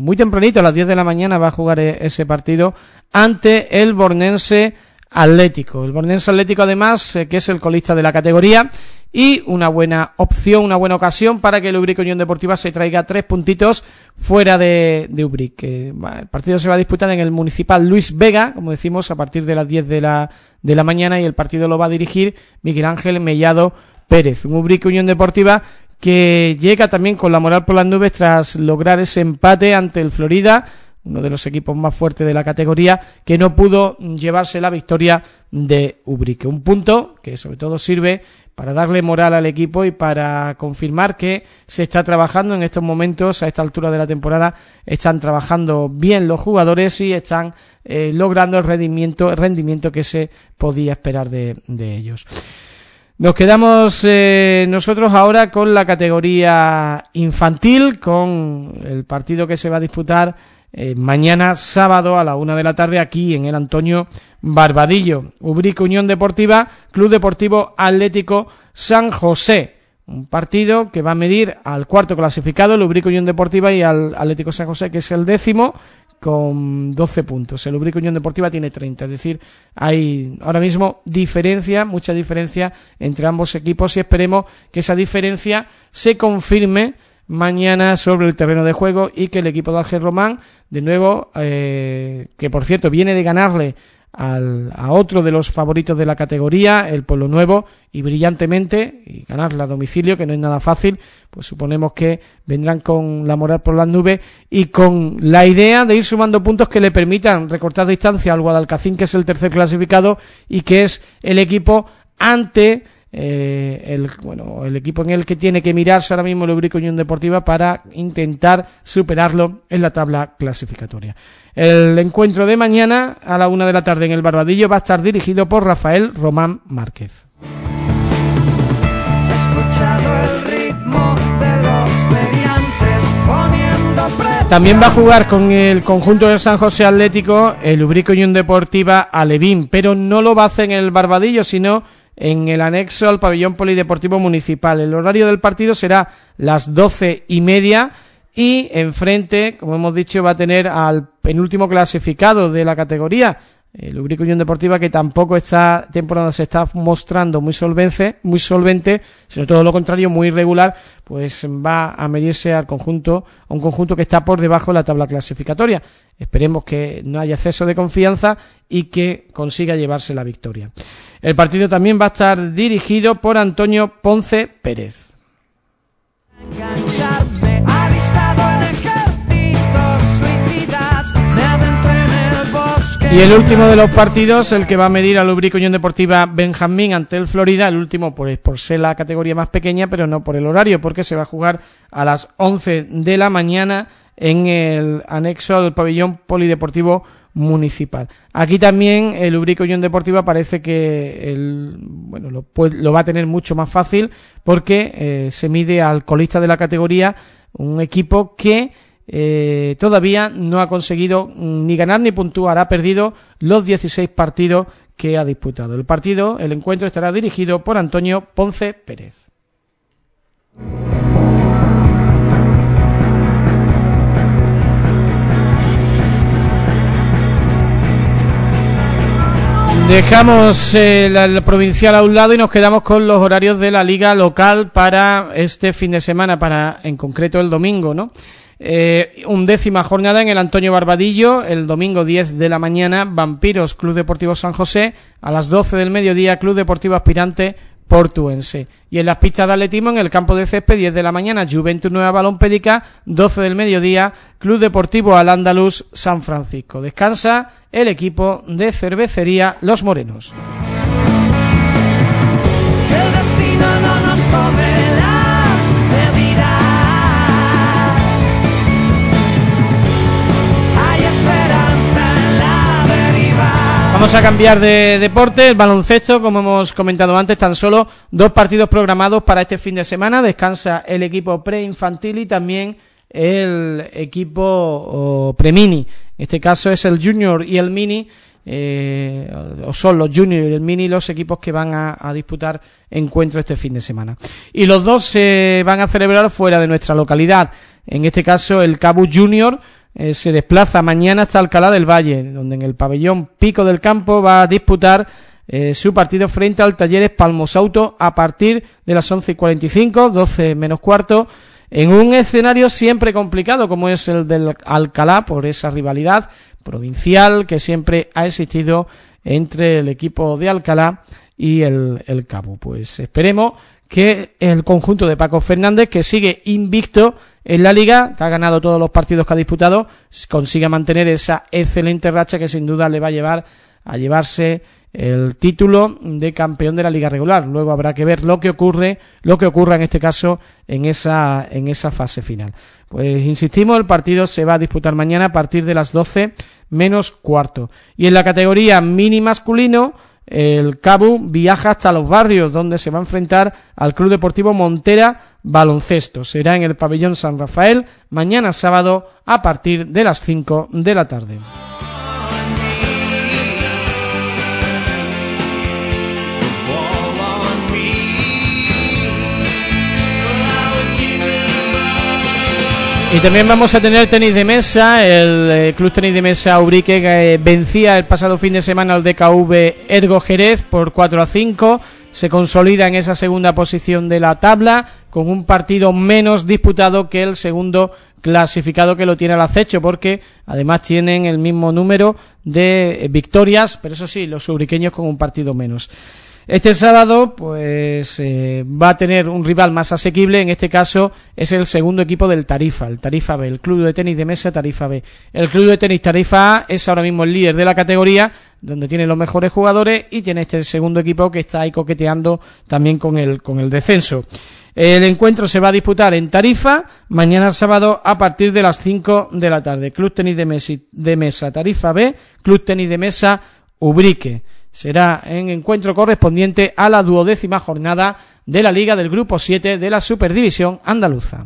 muy tempranito, a las 10 de la mañana, va a jugar ese partido ante el Bornense Atlético. El Bornense Atlético, además, que es el colista de la categoría, y una buena opción, una buena ocasión para que el Ubrique Unión Deportiva se traiga 3 puntitos fuera de Ubrique. El partido se va a disputar en el Municipal Luis Vega, como decimos, a partir de las 10 de la mañana, y el partido lo va a dirigir Miguel Ángel Mellado Pérez. Un Ubrique Unión Deportiva que llega también con la moral por las nubes tras lograr ese empate ante el Florida, uno de los equipos más fuertes de la categoría, que no pudo llevarse la victoria de Ubrique. Un punto que sobre todo sirve para darle moral al equipo y para confirmar que se está trabajando en estos momentos, a esta altura de la temporada, están trabajando bien los jugadores y están logrando el rendimiento que se podía esperar de ellos. Nos quedamos nosotros ahora con la categoría infantil, con el partido que se va a disputar mañana sábado a la 1 de la tarde aquí en el Antonio Barbadillo. Ubrique Unión Deportiva, Club Deportivo Atlético San José. Un partido que va a medir al cuarto clasificado, el Ubrique Unión Deportiva, y al Atlético San José, que es el 10º, con 12 puntos. El Ubrique Unión Deportiva tiene 30, es decir, hay ahora mismo mucha diferencia entre ambos equipos, y esperemos que esa diferencia se confirme mañana sobre el terreno de juego y que el equipo de Ángel Román, de nuevo, que por cierto viene de ganarle a otro de los favoritos de la categoría, el Pueblo Nuevo, y brillantemente, y ganarle a domicilio, que no es nada fácil, pues suponemos que vendrán con la moral por las nubes y con la idea de ir sumando puntos que le permitan recortar distancia al Guadalcacín, que es el tercer clasificado y que es el equipo ante el equipo en el que tiene que mirarse ahora mismo el Ubrique Unión Deportiva para intentar superarlo en la tabla clasificatoria. El encuentro de mañana a la 1 de la tarde en el Barbadillo va a estar dirigido por Rafael Román Márquez. También va a jugar con el conjunto del San José Atlético el Ubrique Unión Deportiva Alevín, pero no lo va a hacer en el Barbadillo, sino en el anexo al pabellón polideportivo municipal. El horario del partido será las 12:30 y enfrente, como hemos dicho, va a tener al penúltimo clasificado de la categoría, el Ubrique Unión Deportiva, que tampoco esta temporada se está mostrando muy solvente, sino todo lo contrario, muy irregular, pues va a medirse a un conjunto que está por debajo de la tabla clasificatoria. Esperemos que no haya exceso de confianza y que consiga llevarse la victoria. El partido también va a estar dirigido por Antonio Ponce Pérez. Y el último de los partidos, el que va a medir al Ubrique Unión Deportiva Benjamín ante el Florida, el último pues por ser la categoría más pequeña, pero no por el horario, porque se va a jugar a las 11 de la mañana en el anexo al pabellón polideportivo municipal. Aquí también el Ubrique Unión Deportiva parece que lo va a tener mucho más fácil, porque se mide al colista de la categoría, un equipo que todavía no ha conseguido ni ganar ni puntuar, ha perdido los 16 partidos que ha disputado. El encuentro estará dirigido por Antonio Ponce Pérez. Dejamos la provincial a un lado y nos quedamos con los horarios de la liga local para este fin de semana, para en concreto el domingo, ¿no? 11ª jornada en el Antonio Barbadillo, el domingo 10 de la mañana, Vampiros Club Deportivo San José, a las 12 del mediodía, Club Deportivo Aspirante Portuense. Y en las pistas de atletismo, en el campo de césped, 10 de la mañana, Juventus Nueva Balompédica, 12 del mediodía, Club Deportivo Al-Ándalus San Francisco. Descansa el equipo de Cervecería Los Morenos. Que el destino no nos tome las medidas. Vamos a cambiar de deporte, el baloncesto, como hemos comentado antes, tan solo 2 partidos programados para este fin de semana. Descansa el equipo preinfantil y también el equipo premini. En este caso es el junior y el mini, o son los junior y el mini los equipos que van a disputar encuentros este fin de semana. Y los dos se van a celebrar fuera de nuestra localidad. En este caso el Cabu Junior se desplaza mañana hasta Alcalá del Valle, donde en el pabellón Pico del Campo va a disputar su partido frente al Talleres Palmosauto a partir de las 11:45, 12 menos cuarto, en un escenario siempre complicado como es el del Alcalá, por esa rivalidad provincial que siempre ha existido entre el equipo de Alcalá y el Cabo. Pues esperemos que el conjunto de Paco Fernández, que sigue invicto en la Liga, que ha ganado todos los partidos que ha disputado, consiga mantener esa excelente racha que sin duda le va a llevar a llevarse el título de campeón de la Liga regular. Luego habrá que ver lo que ocurra en este caso en esa fase final. Pues insistimos, el partido se va a disputar mañana a partir de las 12 menos cuarto. Y en la categoría mini masculino, el Cabo viaja hasta Los Barrios, donde se va a enfrentar al Club Deportivo Montera Baloncesto. Será en el pabellón San Rafael mañana sábado a partir de las 5 de la tarde. Y también vamos a tener tenis de mesa. El Club Tenis de Mesa Ubrique que vencía el pasado fin de semana al DKV Ergo Jerez por 4-5. Se consolida en esa segunda posición de la tabla con un partido menos disputado que el segundo clasificado, que lo tiene al acecho, porque además tienen el mismo número de victorias, pero eso sí, los ubriqueños con un partido menos. Este sábado pues va a tener un rival más asequible, en este caso es el segundo equipo del Tarifa, el Tarifa B, el Club de Tenis de Mesa Tarifa B. El Club de Tenis Tarifa A es ahora mismo el líder de la categoría, donde tiene los mejores jugadores, y tiene este segundo equipo que está ahí coqueteando también con el descenso. El encuentro se va a disputar en Tarifa mañana sábado a partir de las 5 de la tarde. Club Tenis de Mesa Tarifa B, Club Tenis de Mesa Ubrique. Será en encuentro correspondiente a la 12ª jornada de la Liga del Grupo 7 de la Superdivisión Andaluza.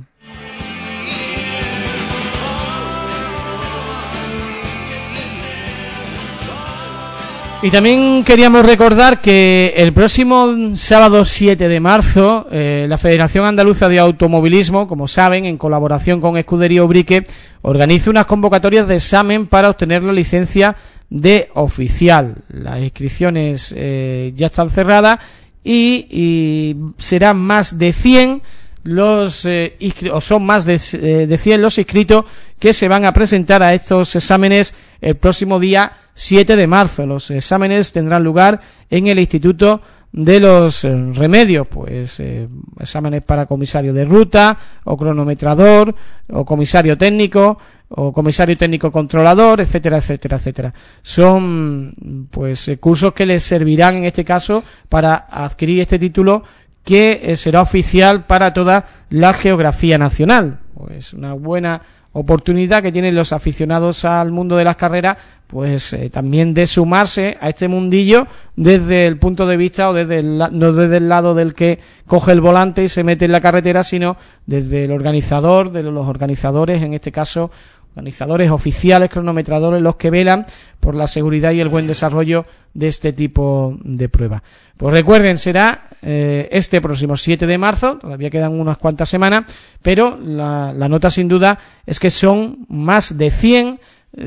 Y también queríamos recordar que el próximo sábado 7 de marzo, la Federación Andaluza de Automovilismo, como saben, en colaboración con Escudería Ubrique, organiza unas convocatorias de examen para obtener la licencia de oficial. Las inscripciones ya están cerradas y serán más de 100 son más de 100 los inscritos que se van a presentar a estos exámenes el próximo día 7 de marzo. Los exámenes tendrán lugar en el Instituto de los Remedios, pues exámenes para comisario de ruta, o cronometrador, o comisario técnico, o comisario técnico controlador, etcétera, etcétera, etcétera. Son pues cursos que les servirán en este caso para adquirir este título, que será oficial para toda la geografía nacional. Pues una buena oportunidad que tienen los aficionados al mundo de las carreras, pues también de sumarse a este mundillo desde el punto de vista, o no desde el lado del que coge el volante y se mete en la carretera, sino desde el organizador, de los organizadores, en este caso organizadores oficiales, cronometradores, los que velan por la seguridad y el buen desarrollo de este tipo de prueba. Pues recuerden, será este próximo 7 de marzo, todavía quedan unas cuantas semanas, pero la nota sin duda es que son más de 100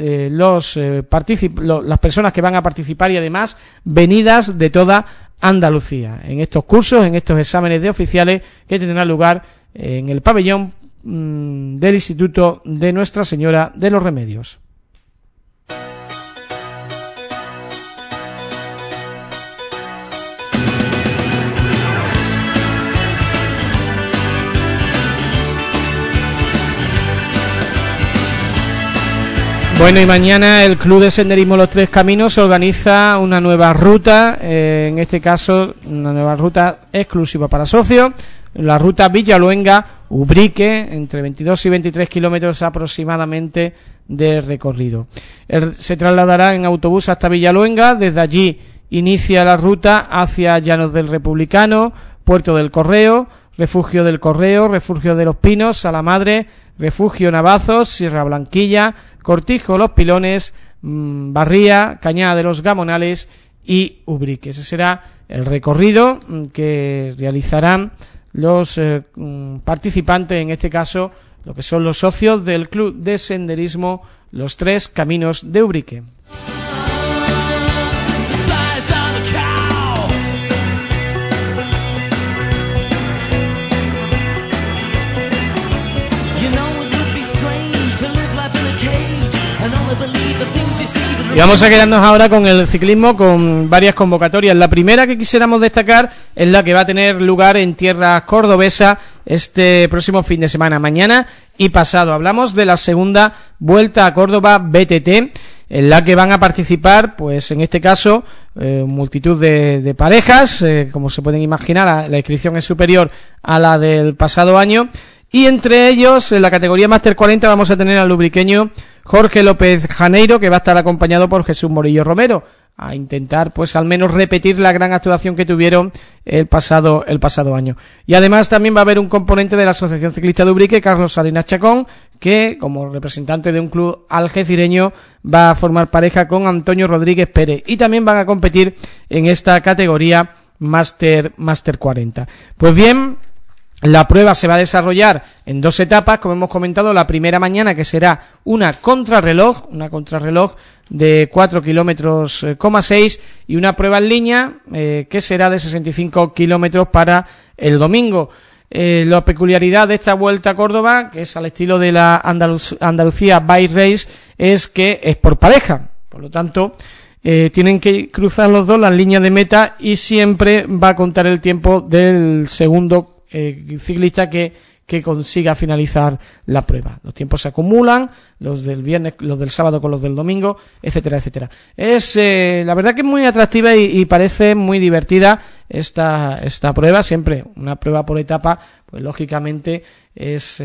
las personas que van a participar, y además venidas de toda Andalucía en estos cursos, en estos exámenes de oficiales que tendrán lugar en el pabellón del Instituto de Nuestra Señora de los Remedios. Bueno, y mañana el Club de Senderismo Los Tres Caminos organiza una nueva ruta, en este caso una nueva ruta exclusiva para socios, la ruta Villaluenga-Ubrique, entre 22 y 23 kilómetros aproximadamente de recorrido. Se trasladará en autobús hasta Villaluenga, desde allí inicia la ruta hacia Llanos del Republicano, Puerto del Correo, Refugio del Correo, Refugio de los Pinos, Salamadre, Refugio Navazos, Sierra Blanquilla, Cortijo Los Pilones, Barría, Cañada de los Gamonales y Ubrique. Ese será el recorrido que realizarán los participantes, en este caso lo que son los socios del Club de Senderismo Los Tres Caminos de Ubrique. Y vamos a quedarnos ahora con el ciclismo, con varias convocatorias. La primera que quisiéramos destacar es la que va a tener lugar en tierras cordobesas este próximo fin de semana, mañana y pasado. Hablamos de la segunda Vuelta a Córdoba BTT, en la que van a participar, pues en este caso, multitud de parejas, como se pueden imaginar, la inscripción es superior a la del pasado año. Y entre ellos, en la categoría Máster 40, vamos a tener al ubriqueño Jorge López Janeiro, que va a estar acompañado por Jesús Morillo Romero, a intentar pues al menos repetir la gran actuación que tuvieron el pasado año. Y además también va a haber un componente de la Asociación Ciclista de Ubrique, Carlos Salinas Chacón, que como representante de un club algecireño va a formar pareja con Antonio Rodríguez Pérez, y también van a competir en esta categoría Máster 40. Pues bien, la prueba se va a desarrollar en 2 etapas, como hemos comentado. La primera mañana, que será una contrarreloj de 4,6 kilómetros, y una prueba en línea que será de 65 kilómetros para el domingo. La peculiaridad de esta Vuelta a Córdoba, que es al estilo de la Andalucía Bike Race, es que es por pareja, por lo tanto tienen que cruzar los dos las líneas de meta, y siempre va a contar el tiempo del segundo ciclista que consiga finalizar la prueba. Los tiempos se acumulan, los del viernes, los del sábado con los del domingo, etcétera, etcétera. Es la verdad que es muy atractiva y parece muy divertida esta prueba. Siempre una prueba por etapa, pues lógicamente es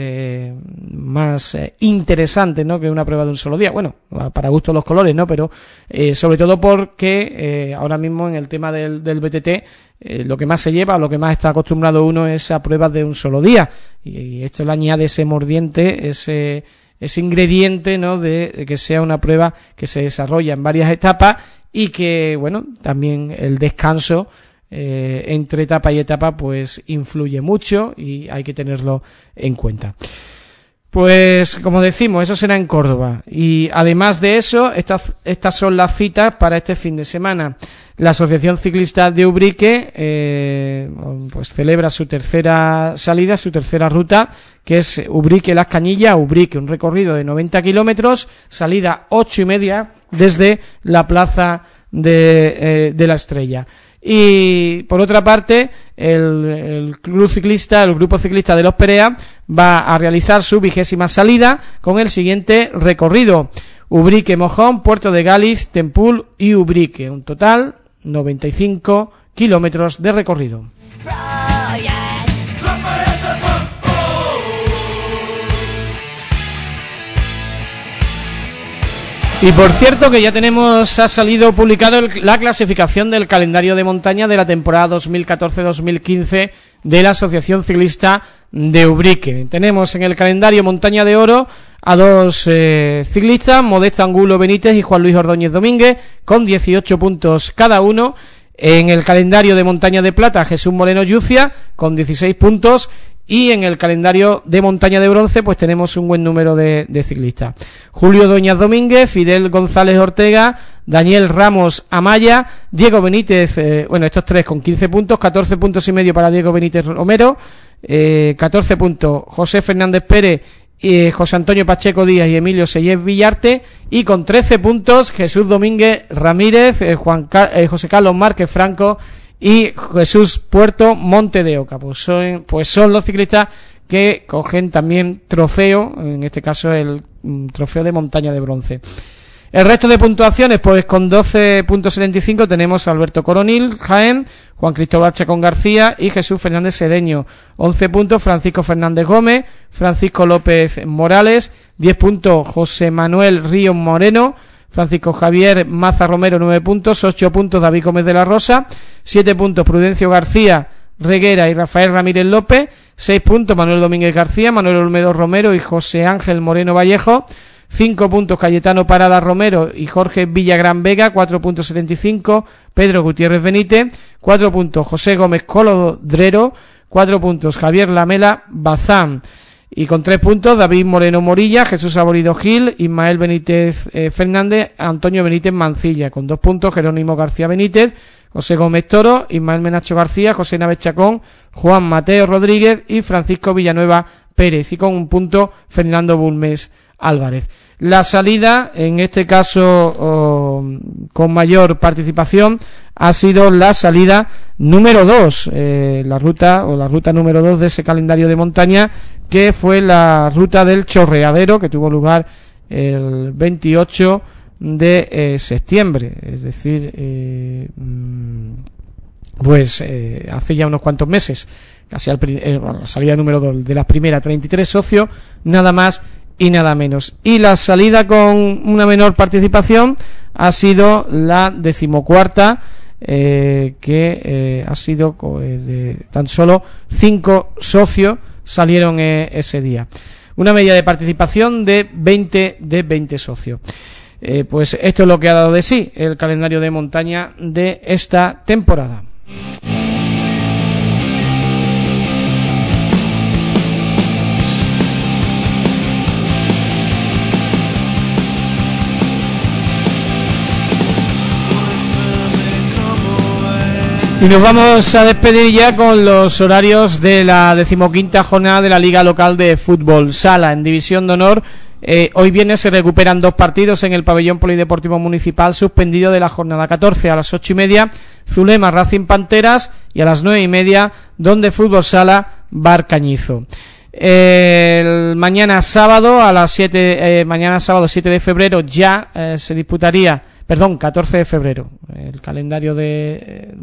más interesante, ¿no?, que una prueba de un solo día. Bueno, para gusto los colores, ¿no?, pero sobre todo porque ahora mismo en el tema del BTT lo que más se lleva, lo que más está acostumbrado uno es a pruebas de un solo día, y esto le añade ese mordiente, ese ingrediente, ¿no?, de que sea una prueba que se desarrolla en varias etapas, y que, bueno, también el descanso entre etapa y etapa pues influye mucho, y hay que tenerlo en cuenta. Pues como decimos, eso será en Córdoba, y además de eso, estas son las citas para este fin de semana. La Asociación Ciclista de Ubrique pues celebra su tercera salida, su tercera ruta, que es Ubrique-Las Cañillas, Ubrique, un recorrido de 90 kilómetros, salida 8:30 desde la plaza de la Estrella. Y por otra parte, el grupo ciclista de Los Perea va a realizar su 20ª salida con el siguiente recorrido: Ubrique, Mojón, Puerto de Gáliz, Tempul y Ubrique, un total 95 kilómetros de recorrido. Y por cierto que ya ha salido publicado la clasificación del calendario de montaña de la temporada 2014-2015 de la Asociación Ciclista de Ubrique. Tenemos en el calendario Montaña de Oro a 2 ciclistas, Modesto Angulo Benítez y Juan Luis Ordóñez Domínguez, con 18 puntos cada uno. En el calendario de Montaña de Plata, Jesús Moreno Yucia, con 16 puntos. Y en el calendario de Montaña de Bronce pues tenemos un buen número de ciclistas: Julio Doñas Domínguez, Fidel González Ortega, Daniel Ramos Amaya, Diego Benítez, estos 3 con 15 puntos, 14 puntos y medio para Diego Benítez Romero, 14 puntos José Fernández Pérez, José Antonio Pacheco Díaz y Emilio Sellés Villarte, y con 13 puntos Jesús Domínguez Ramírez, José Carlos Márquez Franco y Jesús Puerto Monte de Oca. Pues son los ciclistas que cogen también trofeo, en este caso el trofeo de Montaña de Bronce. El resto de puntuaciones, pues con 12.75 tenemos a Alberto Coronil, Jaén, Juan Cristóbal Chacón García y Jesús Fernández Sedeño. 11 puntos Francisco Fernández Gómez, Francisco López Morales, 10 puntos José Manuel Ríos Moreno, Francisco Javier Maza Romero, 9 puntos, 8 puntos David Gómez de la Rosa, 7 puntos Prudencio García Reguera y Rafael Ramírez López, 6 puntos Manuel Domínguez García, Manuel Olmedo Romero y José Ángel Moreno Vallejo, 5 puntos Cayetano Parada Romero y Jorge Villagrán Vega, 4.75 Pedro Gutiérrez Benítez, 4 puntos José Gómez Colodrero, 4 puntos Javier Lamela Bazán. Y con 3 puntos, David Moreno Morilla, Jesús Saborido Gil, Ismael Benítez Fernández, Antonio Benítez Mancilla. Con 2 puntos, Jerónimo García Benítez, José Gómez Toro, Ismael Menacho García, José Navez Chacón, Juan Mateo Rodríguez y Francisco Villanueva Pérez. Y con 1 punto, Fernando Bulmes Álvarez. La salida, en este caso con mayor participación, ha sido la salida número 2, la ruta número 2 de ese calendario de montaña, que fue la ruta del Chorreadero, que tuvo lugar el 28 de septiembre, es decir, hace ya unos cuantos meses, casi la salida número 2 de la primera, 33 socios, nada más y nada menos. Y la salida con una menor participación ha sido la 14ª, que ha sido de tan solo 5 socios salieron ese día. Una media de participación de 20 socios. Pues esto es lo que ha dado de sí el calendario de montaña de esta temporada. Y nos vamos a despedir ya con los horarios de la 15ª jornada de la Liga Local de Fútbol Sala. En División de Honor, hoy viernes se recuperan 2 partidos en el pabellón polideportivo municipal suspendido de la jornada 14. A las 8:30, Zulema Racing Panteras, y a las 9:30, Donde Fútbol Sala Bar Cañizo. Mañana sábado a las 7, mañana sábado 7 de febrero ya se disputaría, 14 de febrero. El calendario del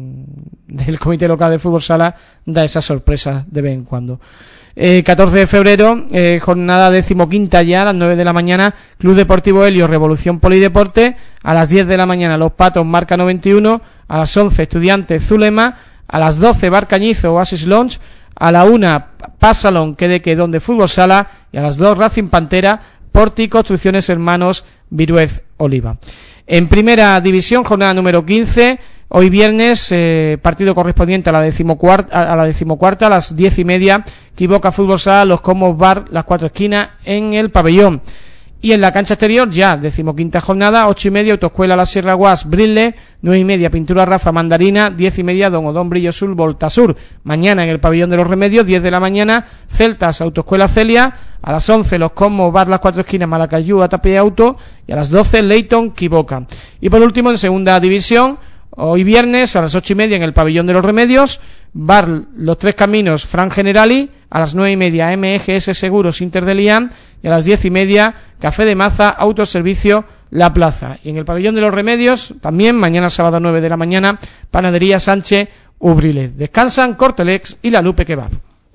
Comité Local de Fútbol Sala da esa sorpresa de vez en cuando. 14 de febrero, jornada 15ª ya, a las 9 de la mañana, Club Deportivo Helio Revolución Polideporte. A las 10 de la mañana, Los Patos Marca 91. A las 11, Estudiantes Zulema. A las 12, Bar Cañizo Oasis Lounge. A la 1, Pasalón Quedeque Donde Fútbol Sala. Y a las 2, Racing Pantera, Porti Construcciones Hermanos Viruez Oliva. En primera división, jornada número 15, hoy viernes, partido correspondiente a la 14ª, a las 10:30, Quiboca Fútbol Sala, Los Comos Bar, Las Cuatro Esquinas, en el pabellón. Y en la cancha exterior, ya 15ª jornada, 8:30, Autoescuela La Sierra Guas Brille, 9:30, Pintura Rafa Mandarina, 10:30, Don Odón Brillo Sur Voltasur. Mañana en el pabellón de los Remedios, 10 de la mañana, Celtas Autoescuela Celia. A las 11, Los Comos Bar Las Cuatro Esquinas Malacayú Atapé Auto. Y a las 12, Leyton Quiboca. Y por último, en segunda división, hoy viernes a las 8:30 en el pabellón de los Remedios, Bar Los Tres Caminos Fran Generali. A las 9:30, MGS Seguros Inter de Lián. Y a las 10:30, Café de Maza Autoservicio La Plaza. Y en el pabellón de los Remedios, también mañana sábado 9 de la mañana, Panadería Sánchez Ubriles. Descansan Cortelex y La Lupe Kebab.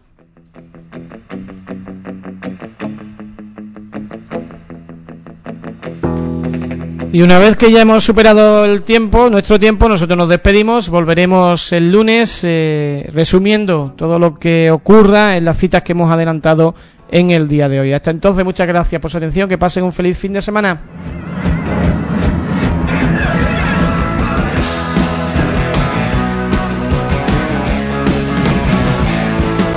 Y una vez que ya hemos superado nuestro tiempo, nosotros nos despedimos. Volveremos el lunes resumiendo todo lo que ocurra en las citas que hemos adelantado en el día de hoy. Hasta entonces, muchas gracias por su atención. Que pasen un feliz fin de semana.